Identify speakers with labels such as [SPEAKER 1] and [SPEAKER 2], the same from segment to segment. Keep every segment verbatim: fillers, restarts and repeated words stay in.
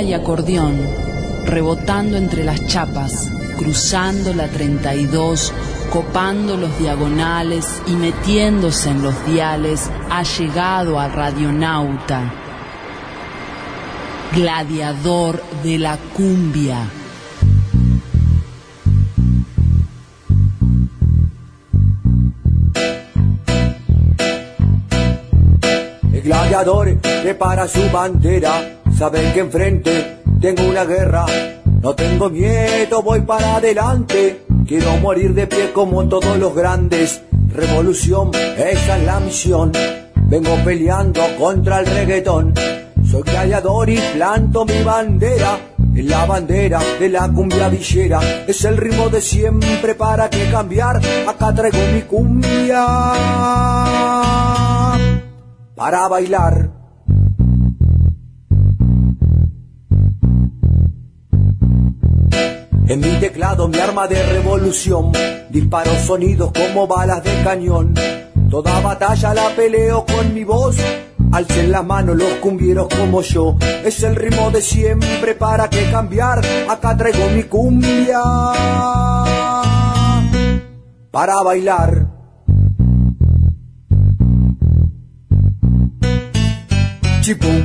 [SPEAKER 1] cumbia y acordeón, rebotando entre las chapas, cruzando la treinta y dos, copando los diagonales y metiéndose en los diales, ha llegado a Radionauta, gladiador de la cumbia.
[SPEAKER 2] El gladiador prepara su bandera, saben que enfrente tengo una guerra. No tengo miedo, voy para adelante, quiero morir de pie como todos los grandes. Revolución, esa es la misión, vengo peleando contra el reggaetón. Soy gladiador y planto mi bandera, es la bandera de la cumbia villera. Es el ritmo de siempre, para qué cambiar, acá traigo mi cumbia para bailar. En mi teclado mi arma de revolución, disparo sonidos como balas de cañón. Toda batalla la peleo con mi voz, alcen las manos los cumbieros como yo. Es el ritmo de siempre, para qué cambiar, acá traigo mi cumbia para bailar. Chipum.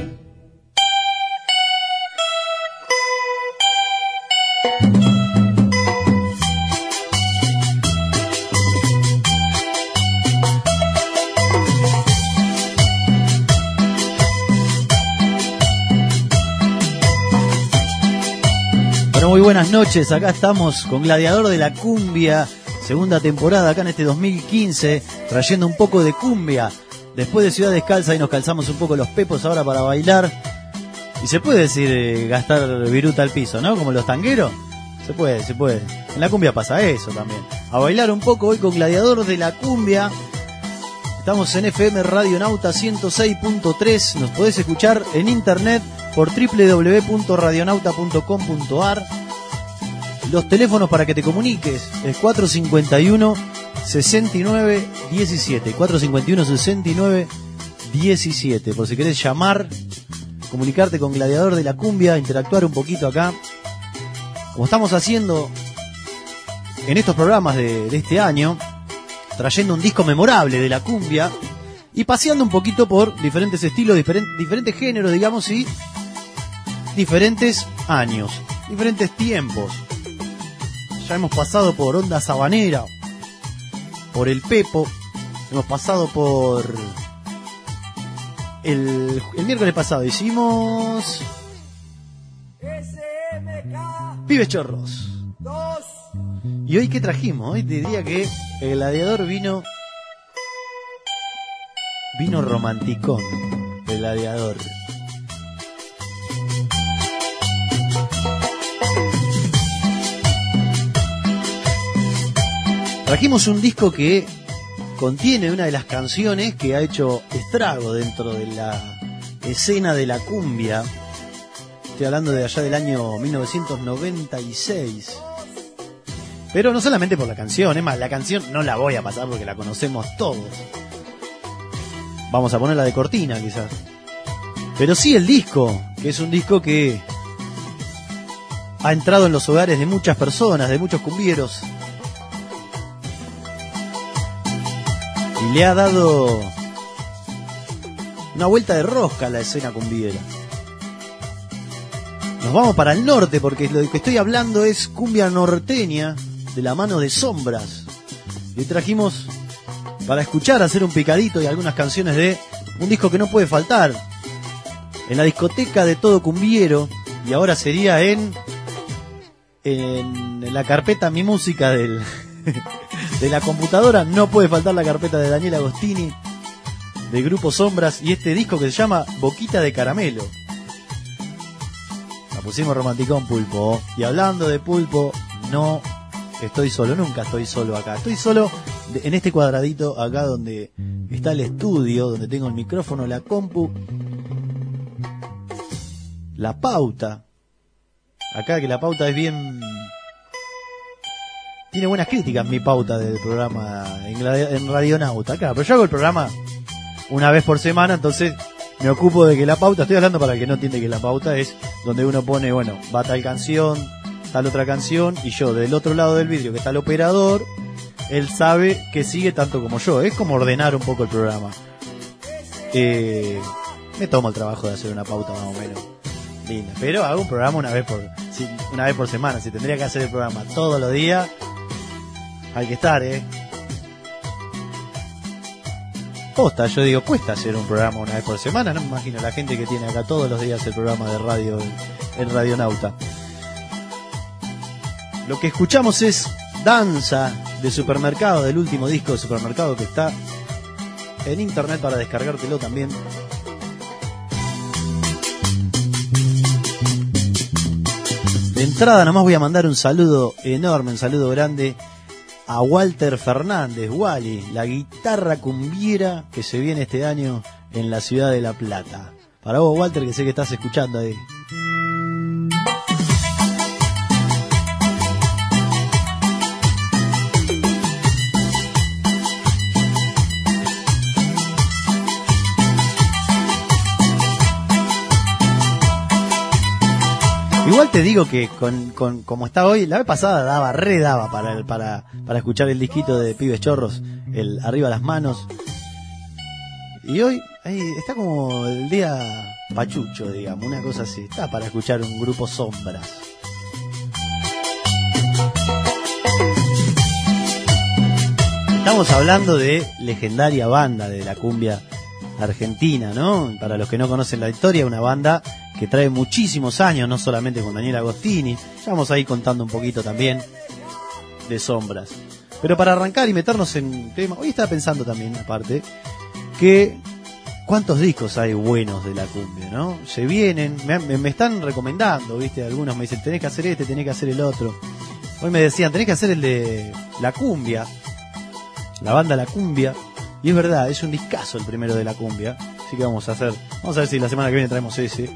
[SPEAKER 3] Bueno, muy buenas noches, acá estamos con Gladiador de la Cumbia, segunda temporada acá en este dos mil quince, trayendo un poco de cumbia. Después de Ciudad Descalza y nos calzamos un poco los pepos ahora para bailar. Y se puede decir eh, gastar viruta al piso, ¿no? Como los tangueros. Se puede, se puede. En la cumbia pasa eso también. A bailar un poco hoy con Gladiador de la Cumbia. Estamos en F M Radionauta ciento seis punto tres. Nos podés escuchar en internet por doble u doble u doble u punto radionauta punto com punto a r. Los teléfonos para que te comuniques es cuatro cinco uno, seis nueve uno siete. cuatro cinco uno, seis nueve uno siete. Por si querés llamar, comunicarte con Gladiador de la Cumbia, interactuar un poquito acá. Como estamos haciendo en estos programas de, de este año, trayendo un disco memorable de la cumbia y paseando un poquito por diferentes estilos, diferentes, diferentes géneros, digamos, y diferentes años, diferentes tiempos. Ya hemos pasado por Onda Sabanera, por el Pepo, hemos pasado por el, el miércoles pasado hicimos Pibes Chorros. Y hoy, ¿qué trajimos? Hoy te diría que el Gladiador vino vino romanticón, el Gladiador. Trajimos un disco que contiene una de las canciones que ha hecho estrago dentro de la escena de la cumbia. Estoy hablando de allá del año mil novecientos noventa y seis. Pero no solamente por la canción, es más, la canción no la voy a pasar porque la conocemos todos. Vamos a ponerla de cortina quizás. Pero sí el disco, que es un disco que ha entrado en los hogares de muchas personas, de muchos cumbieros. Y le ha dado una vuelta de rosca a la escena cumbiera. Nos vamos para el norte porque lo que estoy hablando es cumbia norteña de la mano de Sombras. Y trajimos para escuchar, hacer un picadito y algunas canciones de un disco que no puede faltar en la discoteca de todo cumbiero. Y ahora sería en en la carpeta Mi Música del de la computadora. No puede faltar la carpeta de Daniel Agostini, del grupo Sombras, y este disco que se llama Boquita de Caramelo. La pusimos romanticón, Pulpo. Y hablando de Pulpo, no estoy solo, nunca estoy solo acá. Estoy solo en este cuadradito acá donde está el estudio, donde tengo el micrófono, la compu, la pauta. Acá que la pauta es bien... Tiene buenas críticas mi pauta del programa en, en Radionauta acá. Pero yo hago el programa una vez por semana, entonces me ocupo de que la pauta, estoy hablando para el que no entiende que la pauta es donde uno pone, bueno, va tal canción, tal otra canción, y yo del otro lado del vidrio que está el operador, él sabe que sigue tanto como yo. Es como ordenar un poco el programa. Eh, me tomo el trabajo de hacer una pauta más o menos linda, pero hago un programa una vez por si, una vez por semana. Si tendría que hacer el programa todos los días, hay que estar, eh. Posta, yo digo, cuesta hacer un programa una vez por semana. No me imagino la gente que tiene acá todos los días el programa de radio en Radionauta. Lo que escuchamos es Danza de Supermercado, del último disco de Supermercado, que está en internet para descargártelo también. De entrada nomás voy a mandar un saludo enorme, un saludo grande a Walter Fernández, Wally, la guitarra cumbiera que se viene este año en la ciudad de La Plata. Para vos, Walter, que sé que estás escuchando ahí. Igual te digo que con, con como está hoy, la vez pasada daba, re daba para, el, para, para escuchar el disquito de Pibes Chorros, el Arriba las Manos. Y hoy ahí está como el día pachucho, digamos, una cosa así. Está para escuchar un grupo Sombras. Estamos hablando de legendaria banda de la cumbia argentina, ¿no? Para los que no conocen la historia, una banda que trae muchísimos años, no solamente con Daniel Agostini. Ya vamos a ir contando un poquito también de Sombras. Pero para arrancar y meternos en tema, hoy estaba pensando también, aparte, que cuántos discos hay buenos de la cumbia, ¿no? Se vienen, me, me están recomendando, ¿viste? Algunos me dicen, tenés que hacer este, tenés que hacer el otro. Hoy me decían, tenés que hacer el de La Cumbia, la banda La Cumbia. Y es verdad, es un discazo el primero de La Cumbia. Así que vamos a hacer, vamos a ver si la semana que viene traemos ese.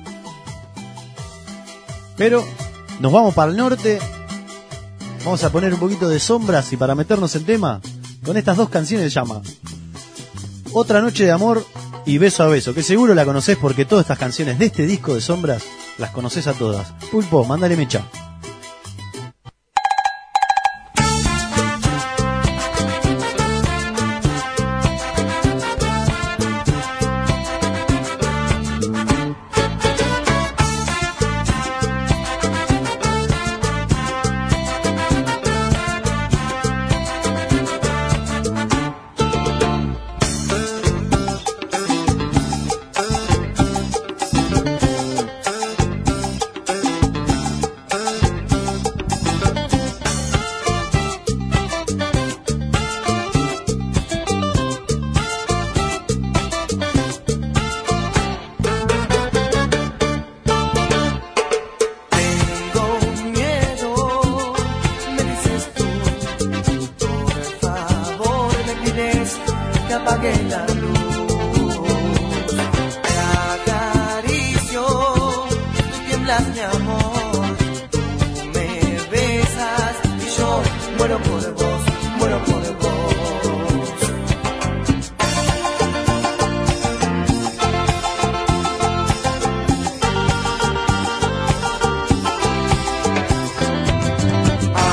[SPEAKER 3] Pero nos vamos para el norte. Vamos a poner un poquito de Sombras, y para meternos en tema, con estas dos canciones se llama Otra Noche de Amor y Beso a Beso, que seguro la conocés porque todas estas canciones de este disco de Sombras las conocés a todas. Pulpo, mándale mecha.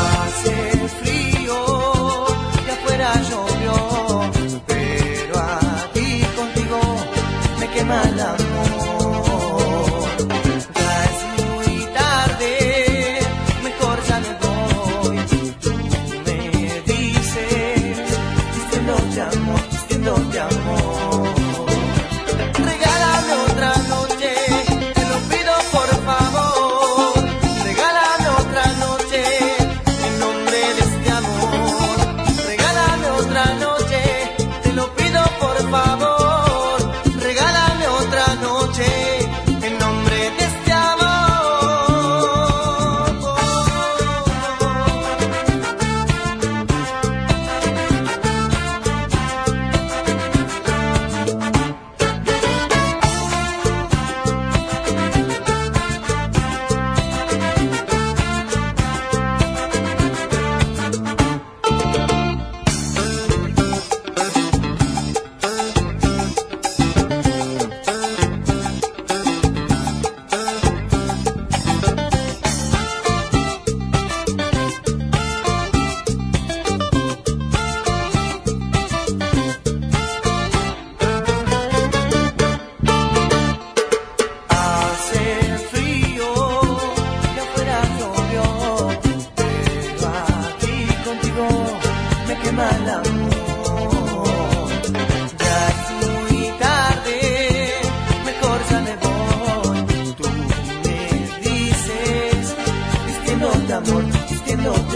[SPEAKER 4] Llovió, pero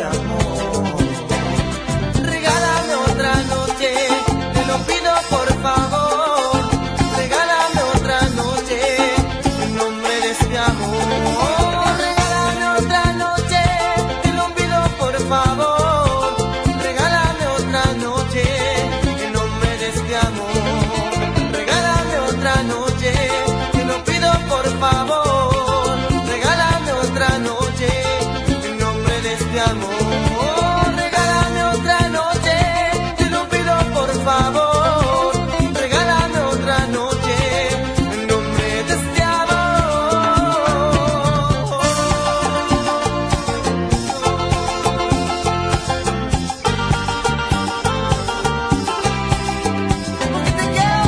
[SPEAKER 4] de amor. Regálame otra noche, te lo pido por favor. Regálame otra noche, en nombre de este amor. Regálame otra noche, te lo pido por favor. Regálame otra noche, en nombre de este amor. Regálame otra noche, te lo pido por favor. Regálame otra noche, en nombre de este amor. Regálame otra noche, te lo pido por favor. Regálame otra noche, en nombre de este amor. Porque te quiero.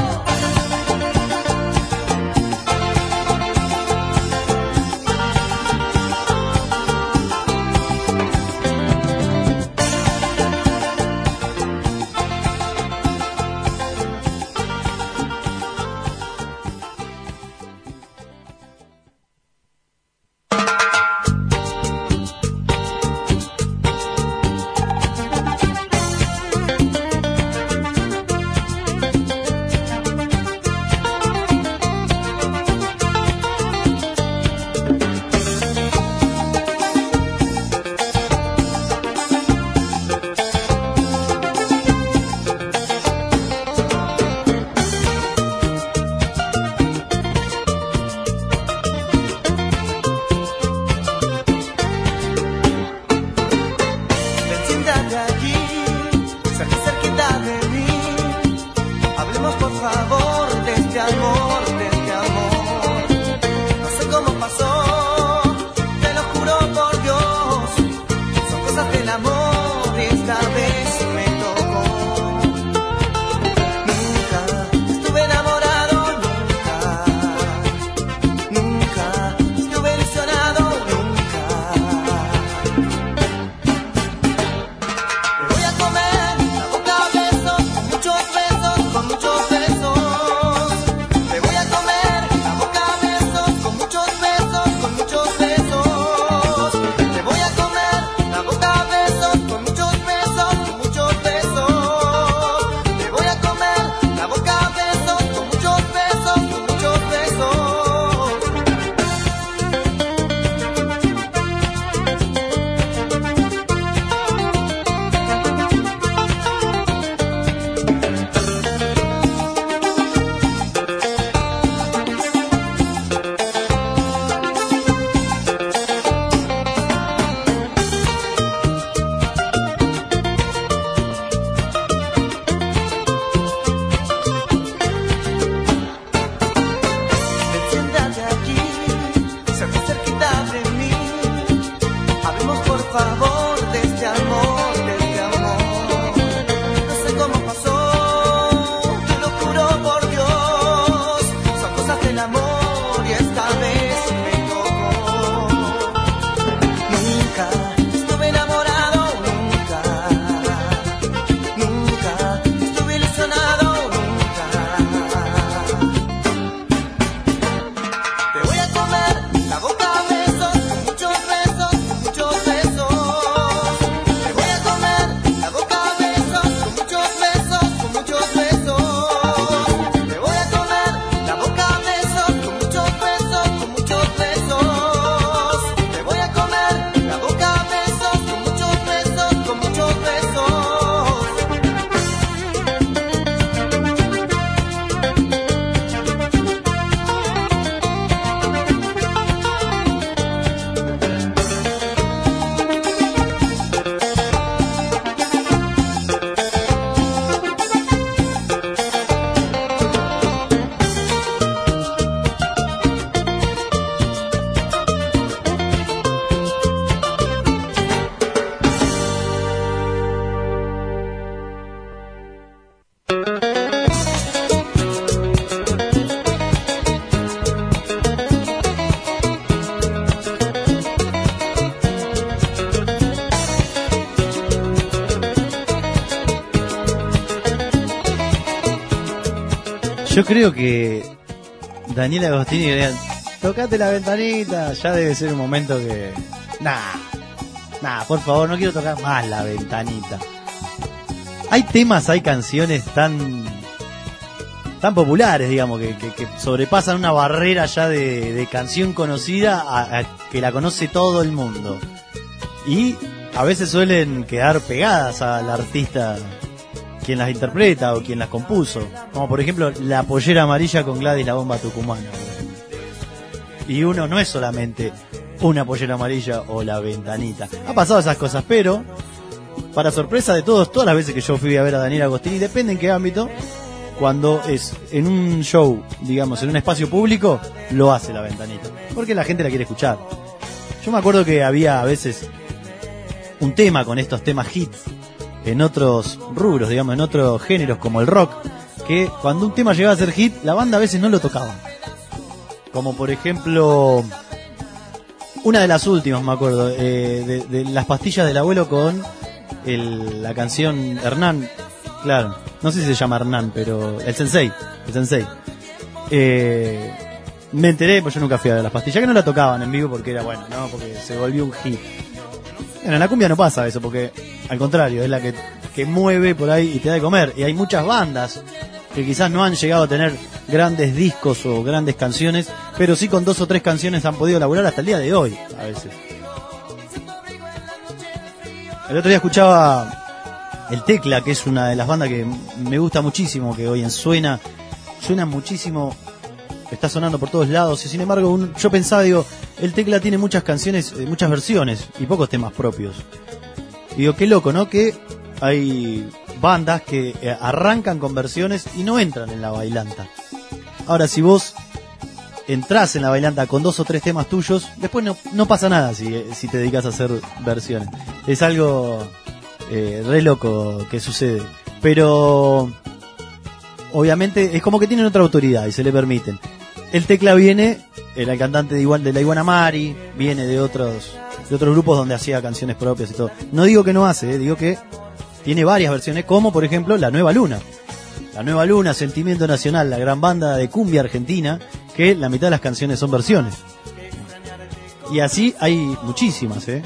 [SPEAKER 4] Ven, siéntate aquí, cerca, cerquita de mí. Hablemos por favor de este amor, de este amor. No sé cómo pasó, te lo juro por Dios. Son cosas del amor y esta vez me tocó. Nunca estuve enamorado, nunca. Nunca estuve ilusionado, nunca. Te voy a comer la boca a besos, con muchos besos, con muchos besos. Te voy a comer la boca a besos, con muchos besos, con muchos besos. Te voy a comer la boca a besos, con muchos besos, con muchos besos. Te voy a comer la boca a besos, con muchos besos, con muchos besos. Ven, siéntate aquí, cerca, cerquita de mí. Hablemos por favor de este amor, de este amor. No sé cómo pasó, te lo juro por Dios. Son cosas del amor y esta vez me tocó. Nunca estuve enamorado, nunca. Nunca estuve ilusionado, nunca. Te voy a comer la boca a besos, con muchos besos, con muchos besos. Te voy a comer la boca a besos, con muchos besos, con muchos besos. Te voy a comer la boca a besos, con muchos besos, con muchos besos. Te voy a comer la boca a besos, con muchos besos, con muchos besos.
[SPEAKER 3] Yo creo que Daniela Agostini, tocate la ventanita, ya debe ser un momento que... Nah, Nah, por favor, no quiero tocar más La Ventanita. Hay temas, hay canciones tan tan populares, digamos, que, que, que sobrepasan una barrera ya de, de canción conocida a, a que la conoce todo el mundo. Y a veces suelen quedar pegadas al artista quien las interpreta o quien las compuso. Como por ejemplo La Pollera Amarilla con Gladys La Bomba Tucumana. Y uno no es solamente Una Pollera Amarilla o La Ventanita. Ha pasado esas cosas, pero para sorpresa de todos, todas las veces que yo fui a ver a Daniel Agostini, depende en qué ámbito, cuando es en un show, digamos, en un espacio público, lo hace La Ventanita, porque la gente la quiere escuchar. Yo me acuerdo que había a veces un tema con estos temas hits en otros rubros, digamos, en otros géneros como el rock, que cuando un tema llegaba a ser hit, la banda a veces no lo tocaba. Como por ejemplo, una de las últimas, me acuerdo, eh, de, de Las Pastillas del Abuelo con el, la canción Hernán, claro, no sé si se llama Hernán, pero el Sensei, el Sensei. Eh, me enteré, pues yo nunca fui a ver Las Pastillas, que no la tocaban en vivo porque era bueno, no, porque se volvió un hit. Bueno, en la cumbia no pasa eso, porque al contrario, es la que, que mueve por ahí y te da de comer. Y hay muchas bandas que quizás no han llegado a tener grandes discos o grandes canciones, pero sí con dos o tres canciones han podido laburar hasta el día de hoy, a veces. El otro día escuchaba El Tecla, que es una de las bandas que me gusta muchísimo, que hoy en suena, suena muchísimo, está sonando por todos lados, y sin embargo un, yo pensaba, digo, El Tecla tiene muchas canciones, muchas versiones y pocos temas propios. Y digo, qué loco, ¿no? Que hay bandas que arrancan con versiones y no entran en la bailanta. Ahora, si vos entrás en la bailanta con dos o tres temas tuyos, después no, no pasa nada si, si te dedicas a hacer versiones. Es algo eh, re loco que sucede. Pero obviamente es como que tienen otra autoridad y se le permiten. El Tecla viene, era el cantante de, igual, de la Iguana Mari, viene de otros, de otros grupos donde hacía canciones propias y todo. No digo que no hace, eh, digo que tiene varias versiones, como por ejemplo La Nueva Luna. La Nueva Luna, Sentimiento Nacional, la gran banda de cumbia argentina, que la mitad de las canciones son versiones. Y así hay muchísimas, ¿eh?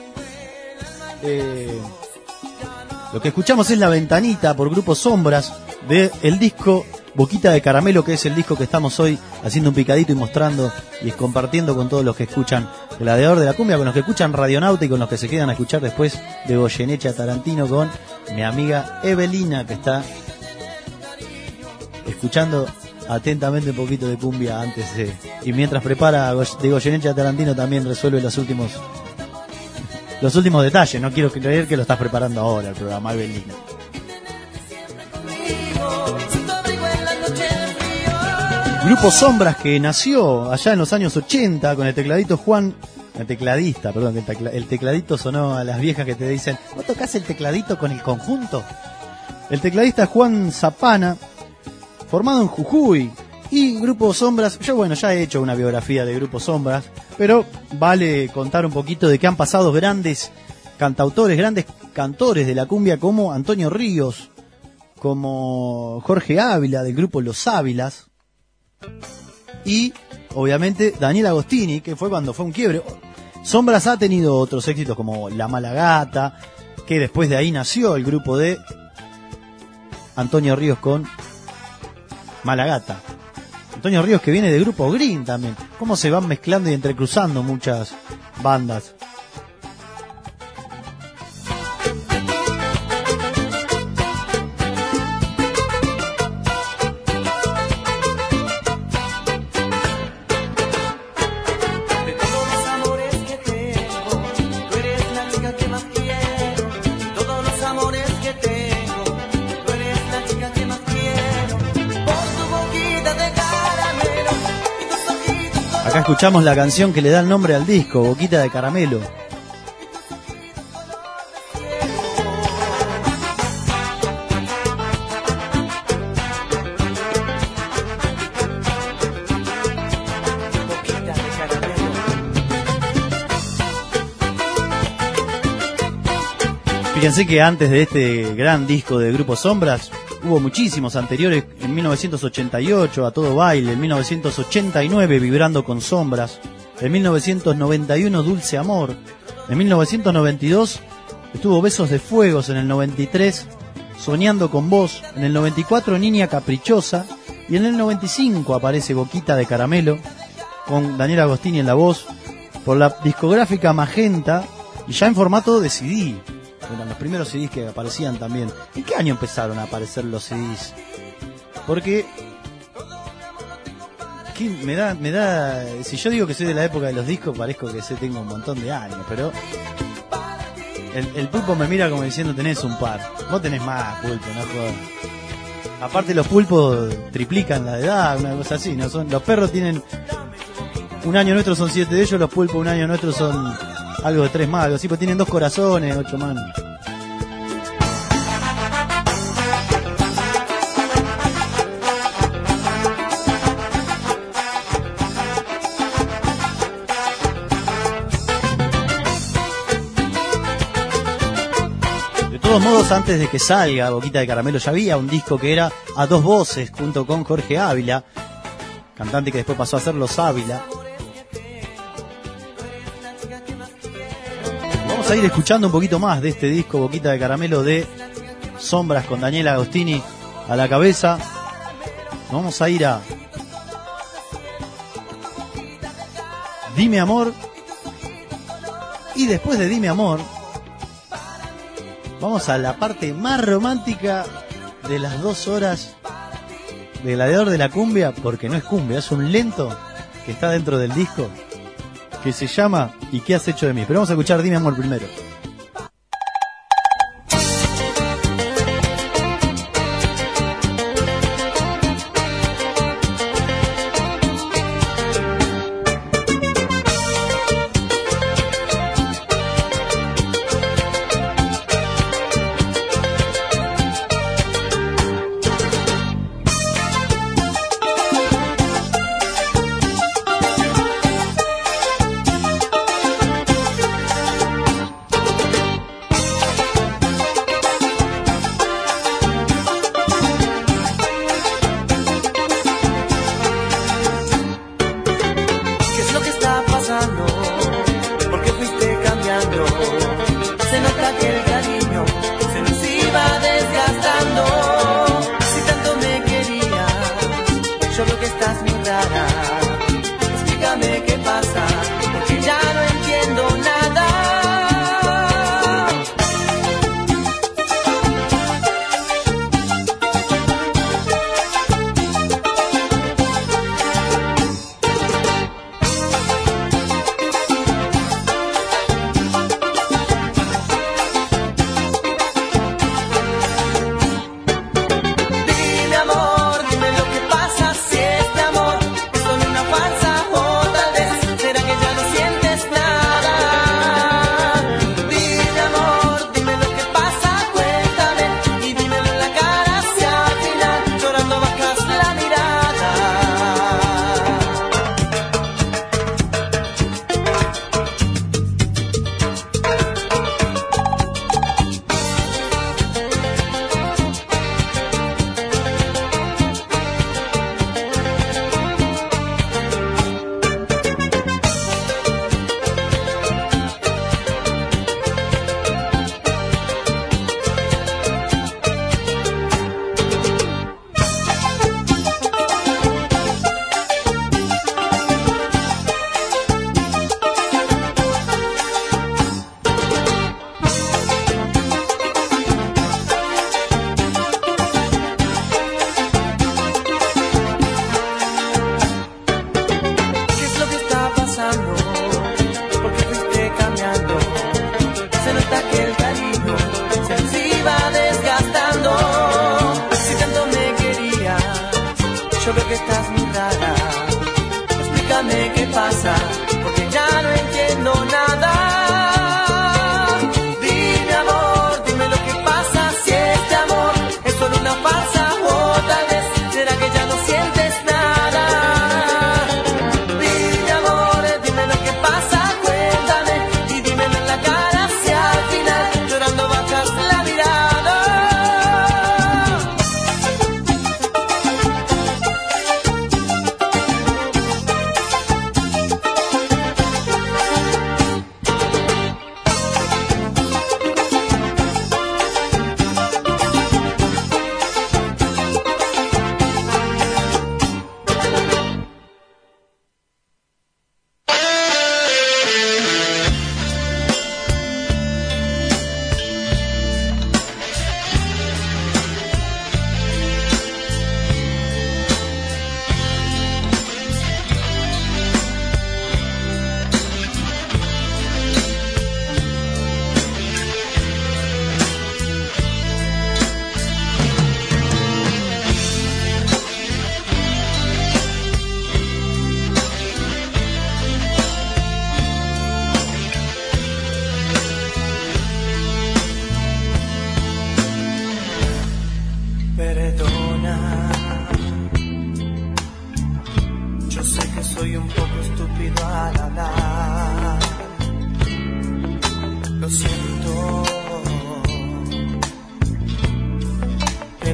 [SPEAKER 3] Eh, lo que escuchamos es La Ventanita por Grupo Sombras, de el disco Boquita de Caramelo, que es el disco que estamos hoy haciendo un picadito y mostrando y compartiendo con todos los que escuchan Gladiador de la Cumbia, con los que escuchan Radionauta y con los que se quedan a escuchar después de Goyeneche a Tarantino con mi amiga Evelina, que está escuchando atentamente un poquito de cumbia antes de, y mientras prepara de Goyeneche a Tarantino también resuelve los últimos los últimos detalles. No quiero creer que lo estás preparando ahora el programa, Evelina. Grupo Sombras, que nació allá en los años ochenta con el tecladito Juan, el tecladista, perdón, el, tecla, el tecladito sonó a las viejas que te dicen, ¿vos tocás el tecladito con el conjunto? El tecladista Juan Zapana, formado en Jujuy. Y Grupo Sombras, yo bueno, ya he hecho una biografía de Grupo Sombras, pero vale contar un poquito de que han pasado grandes cantautores, grandes cantores de la cumbia como Antonio Ríos, como Jorge Ávila del grupo Los Ávilas, y obviamente Daniel Agostini, que fue cuando fue un quiebre. Sombras ha tenido otros éxitos como La Mala Gata, que después de ahí nació el grupo de Antonio Ríos con Mala Gata. Antonio Ríos, que viene de Grupo Green también. Cómo se van mezclando y entrecruzando muchas bandas. Acá escuchamos la canción que le da el nombre al disco, Boquita de Caramelo. Fíjense que antes de este gran disco de Grupo Sombras, hubo muchísimos anteriores. En mil novecientos ochenta y ocho, A Todo Baile. En mil novecientos ochenta y nueve, Vibrando con Sombras. En mil novecientos noventa y uno, Dulce Amor. En mil novecientos noventa y dos estuvo Besos de Fuegos, en el noventa y tres Soñando con Vos, en el noventa y cuatro Niña Caprichosa, y en el noventa y cinco aparece Boquita de Caramelo, con Daniel Agostini en la voz, por la discográfica Magenta, y ya en formato de C D. Eran los primeros C Ds que aparecían también. ¿En qué año empezaron a aparecer los C Ds? Porque ¿qué? me da, me da, si yo digo que soy de la época de los discos, parezco que sé, tengo un montón de años, pero el, el pulpo me mira como diciendo, tenés un par. Vos tenés más, pulpo, no jodas. Aparte los pulpos triplican la edad, una cosa así, ¿no? Son, los perros tienen un año nuestro, son siete de ellos, los pulpos un año nuestro son algo de tres más, algo así, pues tienen dos corazones, ocho manos. De todos modos, antes de que salga Boquita de Caramelo, ya había un disco que era a dos voces, junto con Jorge Ávila, cantante que después pasó a ser Los Ávila. Vamos a ir escuchando un poquito más de este disco Boquita de Caramelo de Sombras, con Daniel Agostini a la cabeza. Vamos a ir a Dime Amor, y después de Dime Amor vamos a la parte más romántica de las dos horas de Gladiador de la Cumbia, porque no es cumbia, es un lento que está dentro del disco, que se llama ¿Y qué has hecho de mí? Pero vamos a escuchar Dime Amor primero.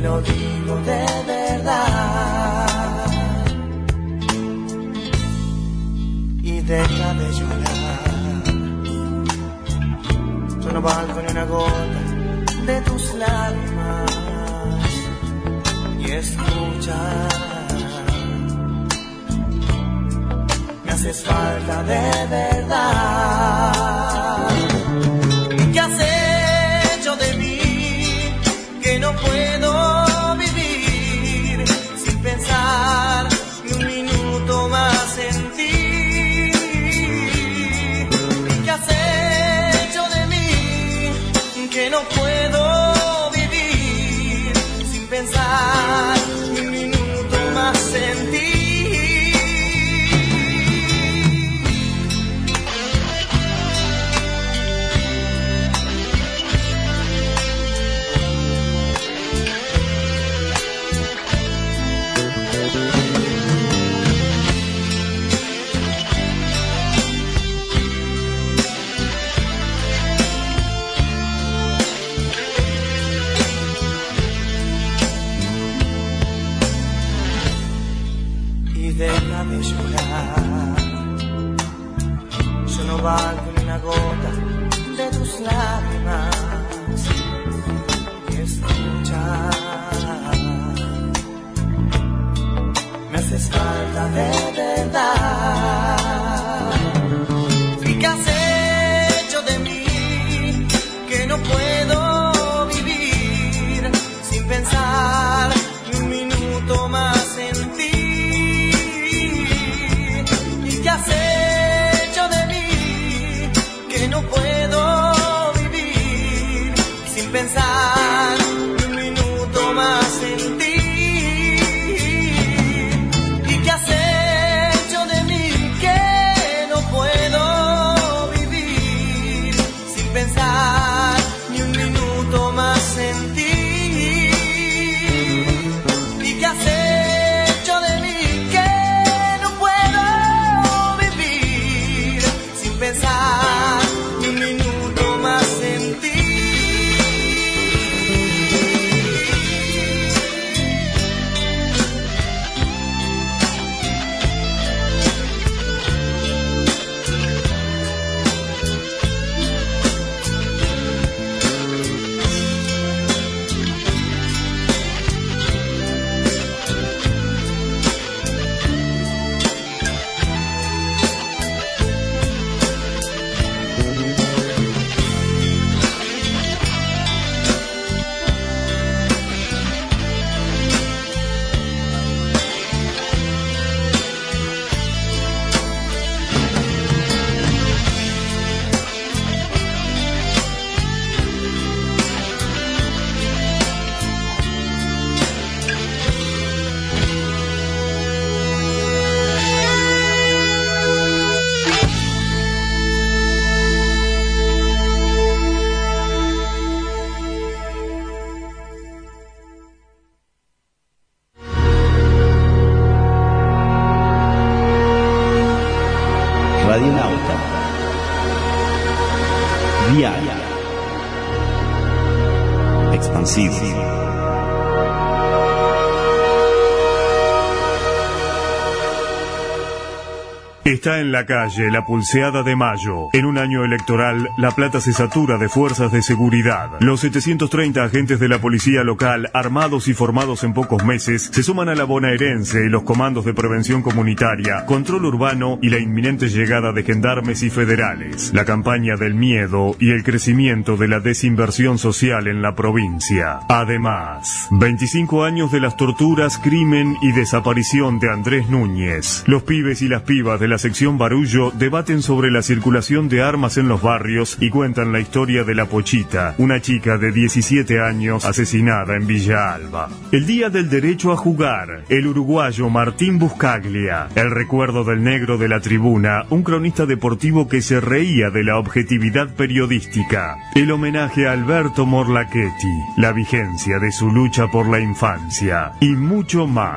[SPEAKER 4] lo digo de verdad. Y deja de llorar. Yo no valgo ni una gota de tus lágrimas. Y escucha, me haces falta de verdad. ¿Qué has hecho de mí? Que no puedo vivir sin pensar ni un minuto más en ti. ¿Qué has hecho de mí? Que no puedo vivir sin pensar ni un minuto más en ti. Deja de llorar. Yo no valgo ni una gota de tus lágrimas. Y escucha, me haces falta de verdad. ¿Y qué has hecho de mí? Que no puedo vivir sin pensar ni un minuto más en ti. ¿Qué has hecho de mí? Que no puedo vivir sin pensar ni un minuto más en ti. ¿Y qué has hecho de mí? Que no puedo vivir sin pensar ni un minuto más en ti. ¿Y qué has hecho de mí? Que no puedo pensar ni un minuto más en ti.
[SPEAKER 5] Radionauta. Diaria. Expansivo.
[SPEAKER 6] Está en la calle la pulseada de mayo. En un año electoral, La Plata se satura de fuerzas de seguridad. Los setecientos treinta agentes de la policía local, armados y formados en pocos meses, se suman a la bonaerense y los comandos de prevención comunitaria, control urbano y la inminente llegada de gendarmes y federales. La campaña del miedo y el crecimiento de la desinversión social en la provincia. Además, veinticinco años de las torturas, crimen y desaparición de Andrés Núñez. Los pibes y las pibas de la sección Barullo debaten sobre la circulación de armas en los barrios y cuentan la historia de la Pochita, una chica de diecisiete años asesinada en Villa Alba. El Día del Derecho a Jugar, el uruguayo Martín Buscaglia, el recuerdo del negro de la tribuna, un cronista deportivo que se reía de la objetividad periodística, el homenaje a Alberto Morlachetti, la vigencia de su lucha por la infancia y mucho más.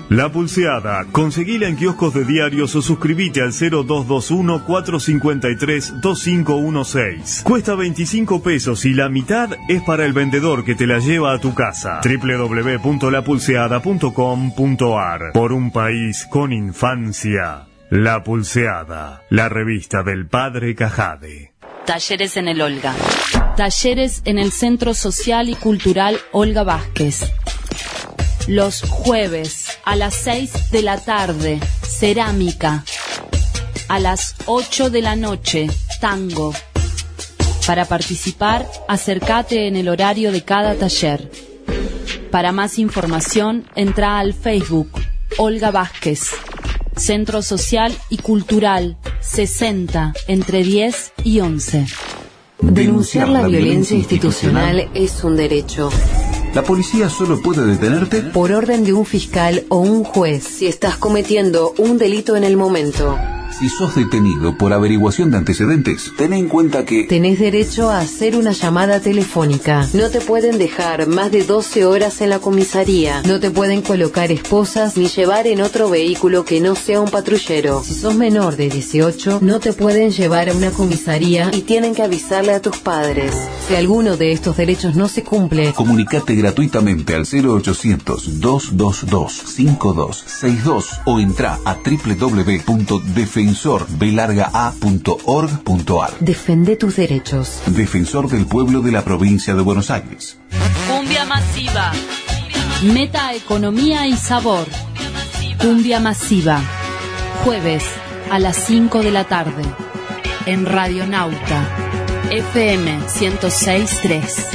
[SPEAKER 6] La Pulseada, conseguila en kioscos de diarios o suscribite al cero dos dos uno, cuatro cinco tres, dos cinco uno seis. Cuesta veinticinco pesos y la mitad es para el vendedor que te la lleva a tu casa. doble u doble u doble u punto la pulseada punto com punto a r. Por un país con infancia. La Pulseada, la revista del Padre Cajade.
[SPEAKER 1] Talleres en el Olga. Talleres en el Centro Social y Cultural Olga Vázquez. Los jueves a las seis de la tarde, cerámica. A las ocho de la noche, tango. Para participar, acércate en el horario de cada taller. Para más información, entra al Facebook Olga Vázquez. Centro Social y Cultural, sesenta, entre diez y once.
[SPEAKER 7] Denunciar la violencia institucional es un derecho.
[SPEAKER 8] ¿La policía solo puede detenerte?
[SPEAKER 7] Por orden de un fiscal o un juez, si estás cometiendo un delito en el momento.
[SPEAKER 8] Si sos detenido por averiguación de antecedentes, ten en cuenta que...
[SPEAKER 7] Tenés derecho a hacer una llamada telefónica. No te pueden dejar más de doce horas en la comisaría. No te pueden colocar esposas ni llevar en otro vehículo que no sea un patrullero. Si sos menor de dieciocho, no te pueden llevar a una comisaría y tienen que avisarle a tus padres. Si alguno de estos derechos no se cumple,
[SPEAKER 8] comunicate gratuitamente al cero ochocientos, dos dos dos, cinco dos seis dos o entra a doble u doble u doble u punto defensor b larga a punto org punto a r.
[SPEAKER 7] Defende tus derechos.
[SPEAKER 8] Defensor del pueblo de la provincia de Buenos Aires.
[SPEAKER 1] Cumbia masiva. Meta economía y sabor. Cumbia masiva. Jueves a las cinco de la tarde. En Radionauta. F M ciento seis punto tres.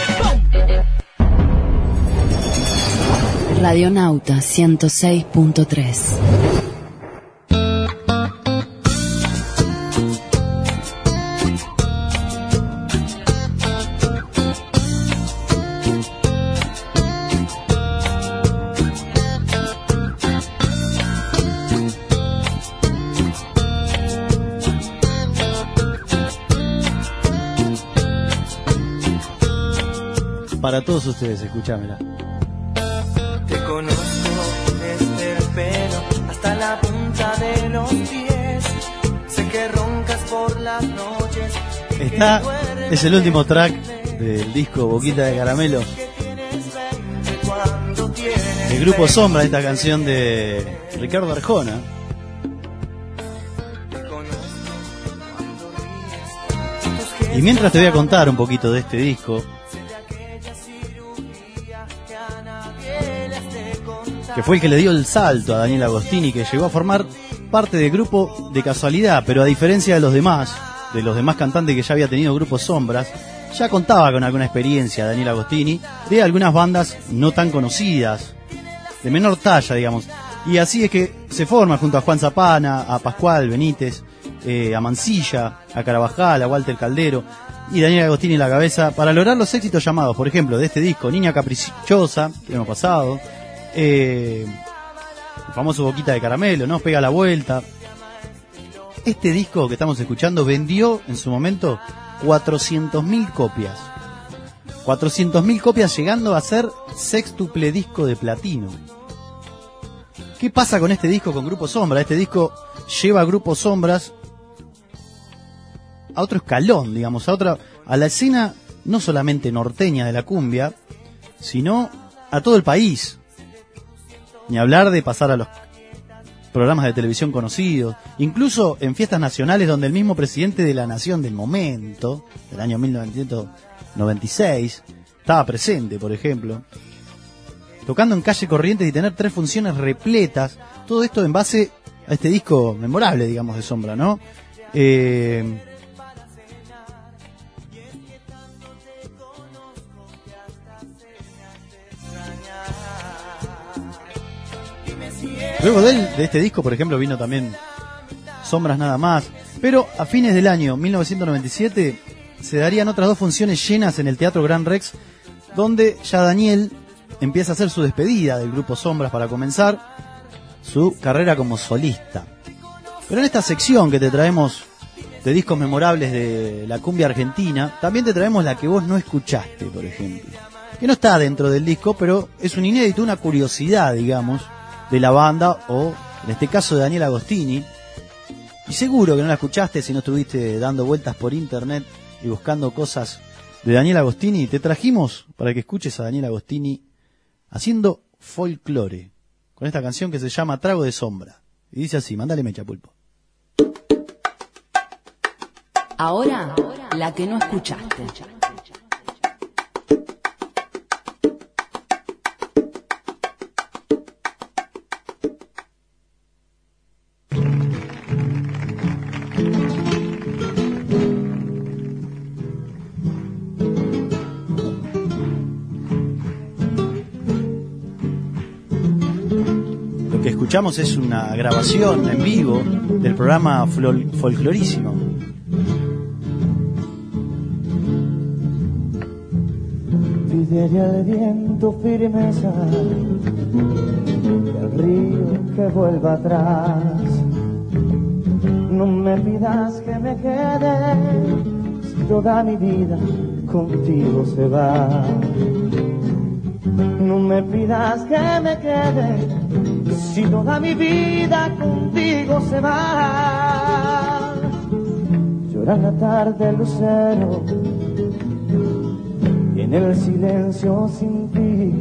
[SPEAKER 1] Radionauta ciento seis punto tres.
[SPEAKER 3] Para todos ustedes, escúchamela.
[SPEAKER 4] Te conozco desde el pelo hasta la punta de los pies. Sé que roncas por las noches.
[SPEAKER 3] Está, es el último track del disco Boquita de Caramelo. El grupo Sombra, esta canción de Ricardo Arjona. Y mientras te voy a contar un poquito de este disco, que fue el que le dio el salto a Daniel Agostini, que llegó a formar parte del grupo de casualidad, pero a diferencia de los demás, de los demás cantantes que ya había tenido grupos Sombras, ya contaba con alguna experiencia Daniel Agostini de algunas bandas no tan conocidas, de menor talla, digamos. Y así es que se forma junto a Juan Zapana, a Pascual Benítez, eh, a Mansilla, a Carabajal, a Walter Caldero y Daniel Agostini en la cabeza para lograr los éxitos llamados, por ejemplo, de este disco, Niña Caprichosa, que hemos pasado, Eh, el famoso Boquita de Caramelo, ¿no? Pega la vuelta. Este disco que estamos escuchando vendió en su momento cuatrocientas mil copias. cuatrocientas mil copias, llegando a ser sextuple disco de platino. ¿Qué pasa con este disco, con Grupo Sombra? Este disco lleva a Grupo Sombras a otro escalón, digamos, a otra, a la escena no solamente norteña de la cumbia, sino a todo el país. Ni hablar de pasar a los programas de televisión conocidos, incluso en fiestas nacionales donde el mismo presidente de la nación del momento, del año mil novecientos noventa y seis, estaba presente, por ejemplo, tocando en calle Corrientes y tener tres funciones repletas, todo esto en base a este disco memorable, digamos, de Sombra, ¿no? Eh... Luego de, él, de este disco, por ejemplo, vino también Sombras nada más. Pero a fines del año mil novecientos noventa y siete se darían otras dos funciones llenas en el Teatro Gran Rex, donde ya Daniel empieza a hacer su despedida del grupo Sombras para comenzar su carrera como solista. Pero en esta sección que te traemos de discos memorables de la cumbia argentina, también te traemos la que vos no escuchaste, por ejemplo. Que no está dentro del disco, pero es un inédito, una curiosidad, digamos, de la banda, o en este caso de Daniel Agostini. Y seguro que no la escuchaste si no estuviste dando vueltas por internet y buscando cosas de Daniel Agostini. Te trajimos para que escuches a Daniel Agostini haciendo folclore con esta canción que se llama Trago de Sombra. Y dice así, mándale mecha, Pulpo.
[SPEAKER 1] Ahora, la que no escuchaste.
[SPEAKER 3] Lo que escuchamos es una grabación en vivo del programa Fol- Folclorísimo.
[SPEAKER 9] Pídele al viento firmeza, y al río que vuelva atrás. No me pidas que me quede, si toda mi vida contigo se va. No me pidas que me quede, si toda mi vida contigo se va. Llora la tarde el lucero, y en el silencio sin ti,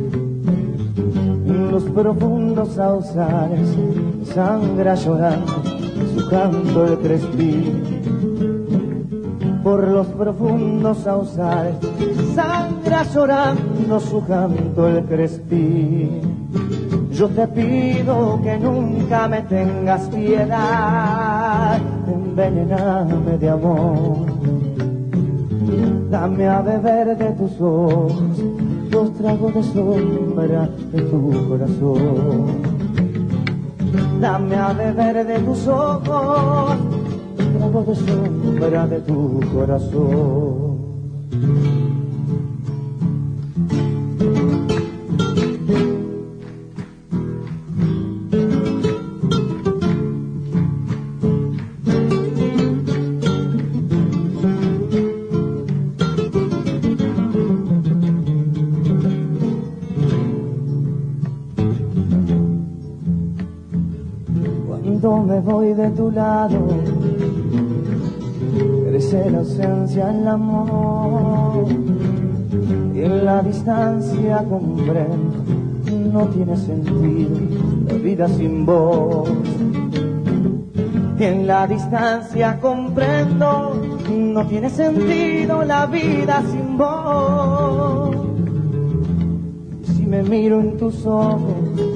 [SPEAKER 9] en los profundos sausales sangra llorando su canto el crespí. Por los profundos sausales sangra llorando su canto el crespí. Yo te pido que nunca me tengas piedad, envenename de amor. Dame a beber de tus ojos, dos tragos de sombra de tu corazón. Dame a beber de tus ojos, dos tragos de sombra de tu corazón. Cuando me voy de tu lado, crece la ausencia en el amor, y en la distancia comprendo, no tiene sentido la vida sin vos. Y en la distancia comprendo, no tiene sentido la vida sin vos. Y si me miro en tus ojos,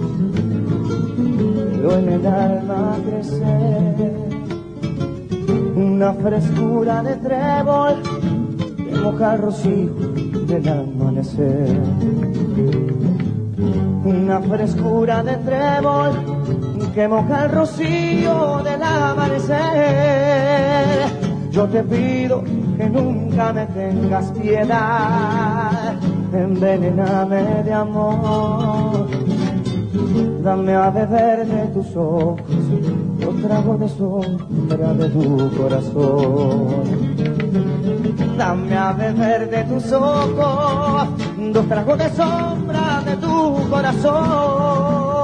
[SPEAKER 9] veo en el alma crecer una frescura de trébol que moja el rocío del amanecer. Una frescura de trébol que moja el rocío del amanecer. Yo te pido que nunca me tengas piedad, envenename de amor. Dame a beber de tus ojos, dos tragos de sombra de tu corazón. Dame a beber de tus ojos, dos tragos de sombra de tu corazón.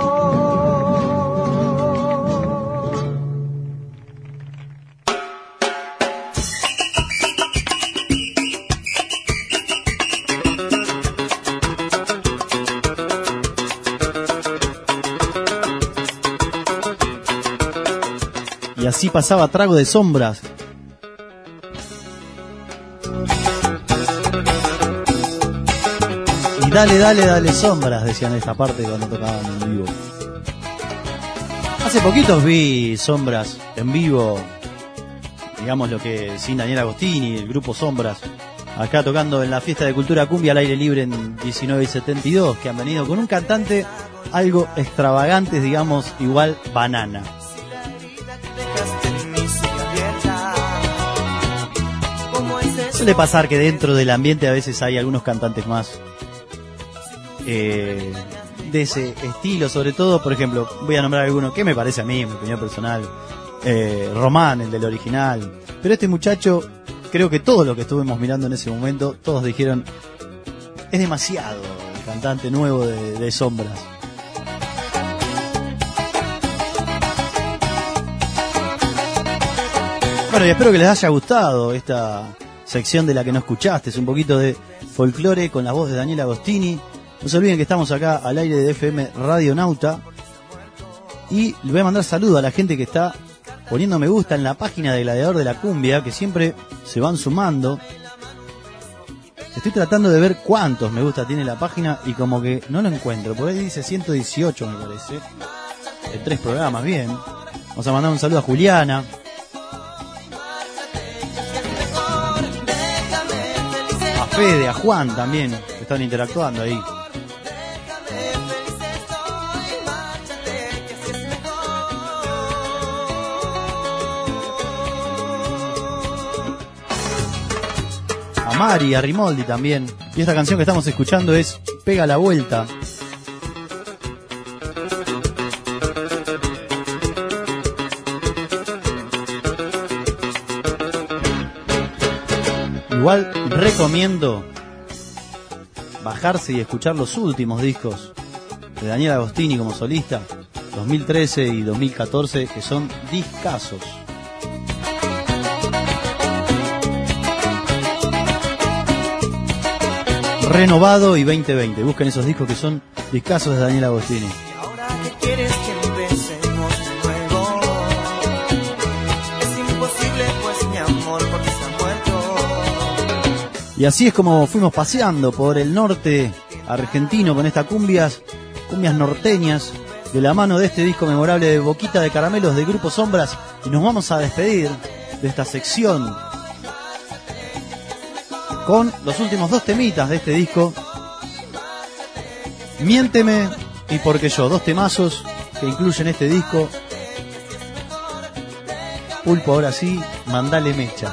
[SPEAKER 3] Y así pasaba Trago de Sombras. Y dale, dale, dale sombras, decían esta parte cuando tocaban en vivo. Hace poquitos vi Sombras en vivo, digamos lo que sin Daniel Agostini, el grupo Sombras, acá tocando en la Fiesta de Cultura Cumbia al aire libre en diecinueve y setenta y dos, que han venido con un cantante algo extravagante, digamos, igual Banana. Suele pasar que dentro del ambiente a veces hay algunos cantantes más eh, de ese estilo, sobre todo, por ejemplo, voy a nombrar alguno que me parece a mí, mi opinión personal, eh, Román, el del original, pero este muchacho, creo que todos los que estuvimos mirando en ese momento, todos dijeron, es demasiado el cantante nuevo de, de Sombras. Bueno, y espero que les haya gustado esta sección de la que no escuchaste. Es un poquito de folclore con la voz de Daniel Agostini. No se olviden que estamos acá al aire de F M Radio Nauta. Y le voy a mandar saludos a la gente que está poniendo me gusta en la página de Gladiador de la Cumbia, que siempre se van sumando. Estoy tratando de ver cuántos me gusta tiene la página y como que no lo encuentro. Por ahí dice ciento dieciocho, me parece. De tres programas, bien. Vamos a mandar un saludo a Juliana. A Fede, a Juan también, que están interactuando ahí. A Mari, a Rimoldi también. Y esta canción que estamos escuchando es Pega la Vuelta. Igual recomiendo bajarse y escuchar los últimos discos de Daniel Agostini como solista, dos mil trece y dos mil catorce, que son discazos. Renovado y veinte veinte. Busquen esos discos que son discazos de Daniel Agostini.
[SPEAKER 4] Ahora que quieres que empecemos de nuevo, es imposible pues mi amor porque se ha muerto.
[SPEAKER 3] Y así es como fuimos paseando por el norte argentino con estas cumbias, cumbias norteñas, de la mano de este disco memorable de Boquita de Caramelos de Grupo Sombras. Y nos vamos a despedir de esta sección con los últimos dos temitas de este disco, Miénteme y Porque Yo, dos temazos que incluyen este disco. Pulpo, ahora sí, mandale mecha.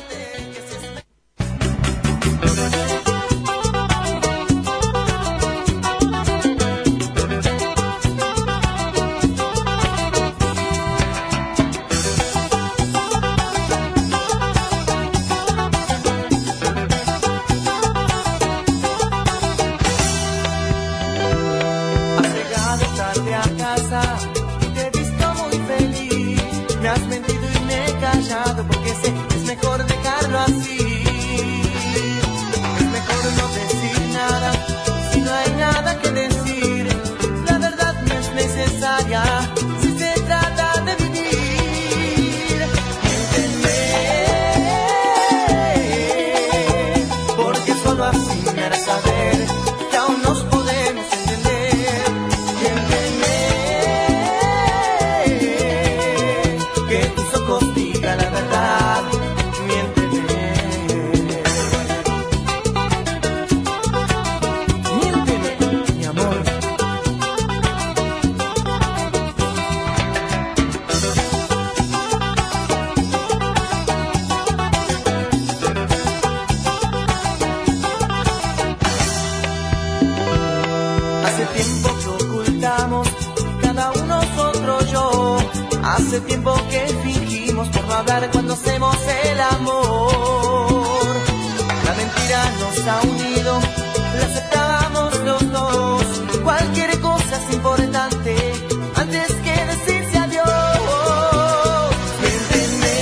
[SPEAKER 4] Hace tiempo que fingimos por no hablar cuando hacemos el amor. La mentira nos ha unido, la aceptábamos los dos. Cualquier cosa es importante antes que decirse adiós. Miénteme,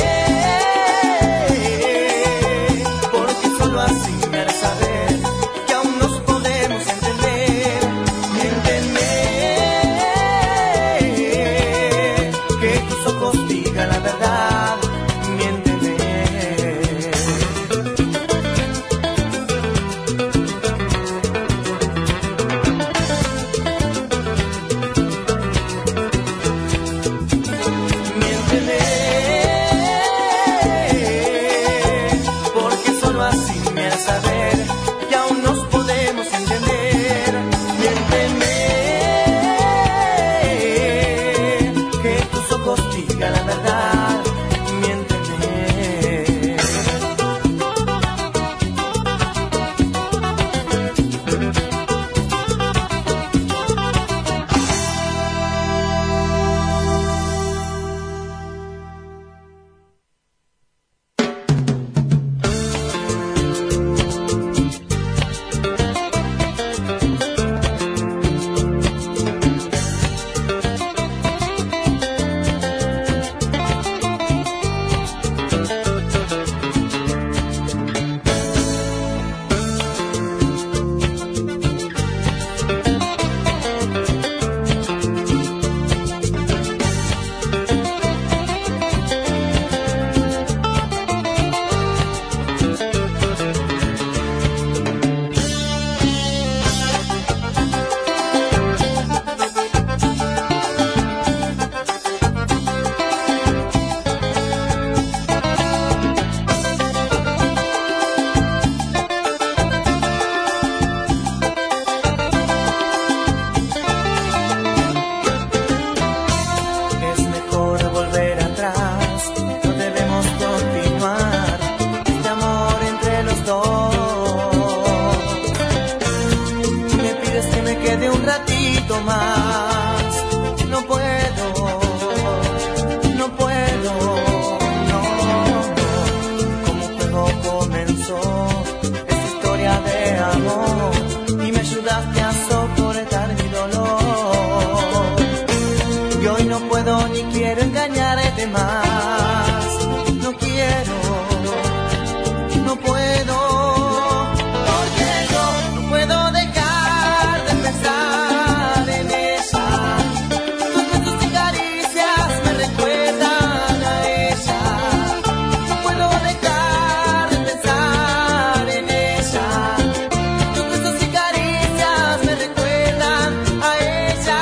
[SPEAKER 4] porque solo así me harás saber que aún nos podemos entender. Miénteme, diga la verdad, miénteme. más. No quiero, no puedo, porque yo no puedo dejar de pensar en ella. Tus besos y caricias me recuerdan a ella. No puedo dejar de pensar en ella. Tus besos y caricias me recuerdan a ella.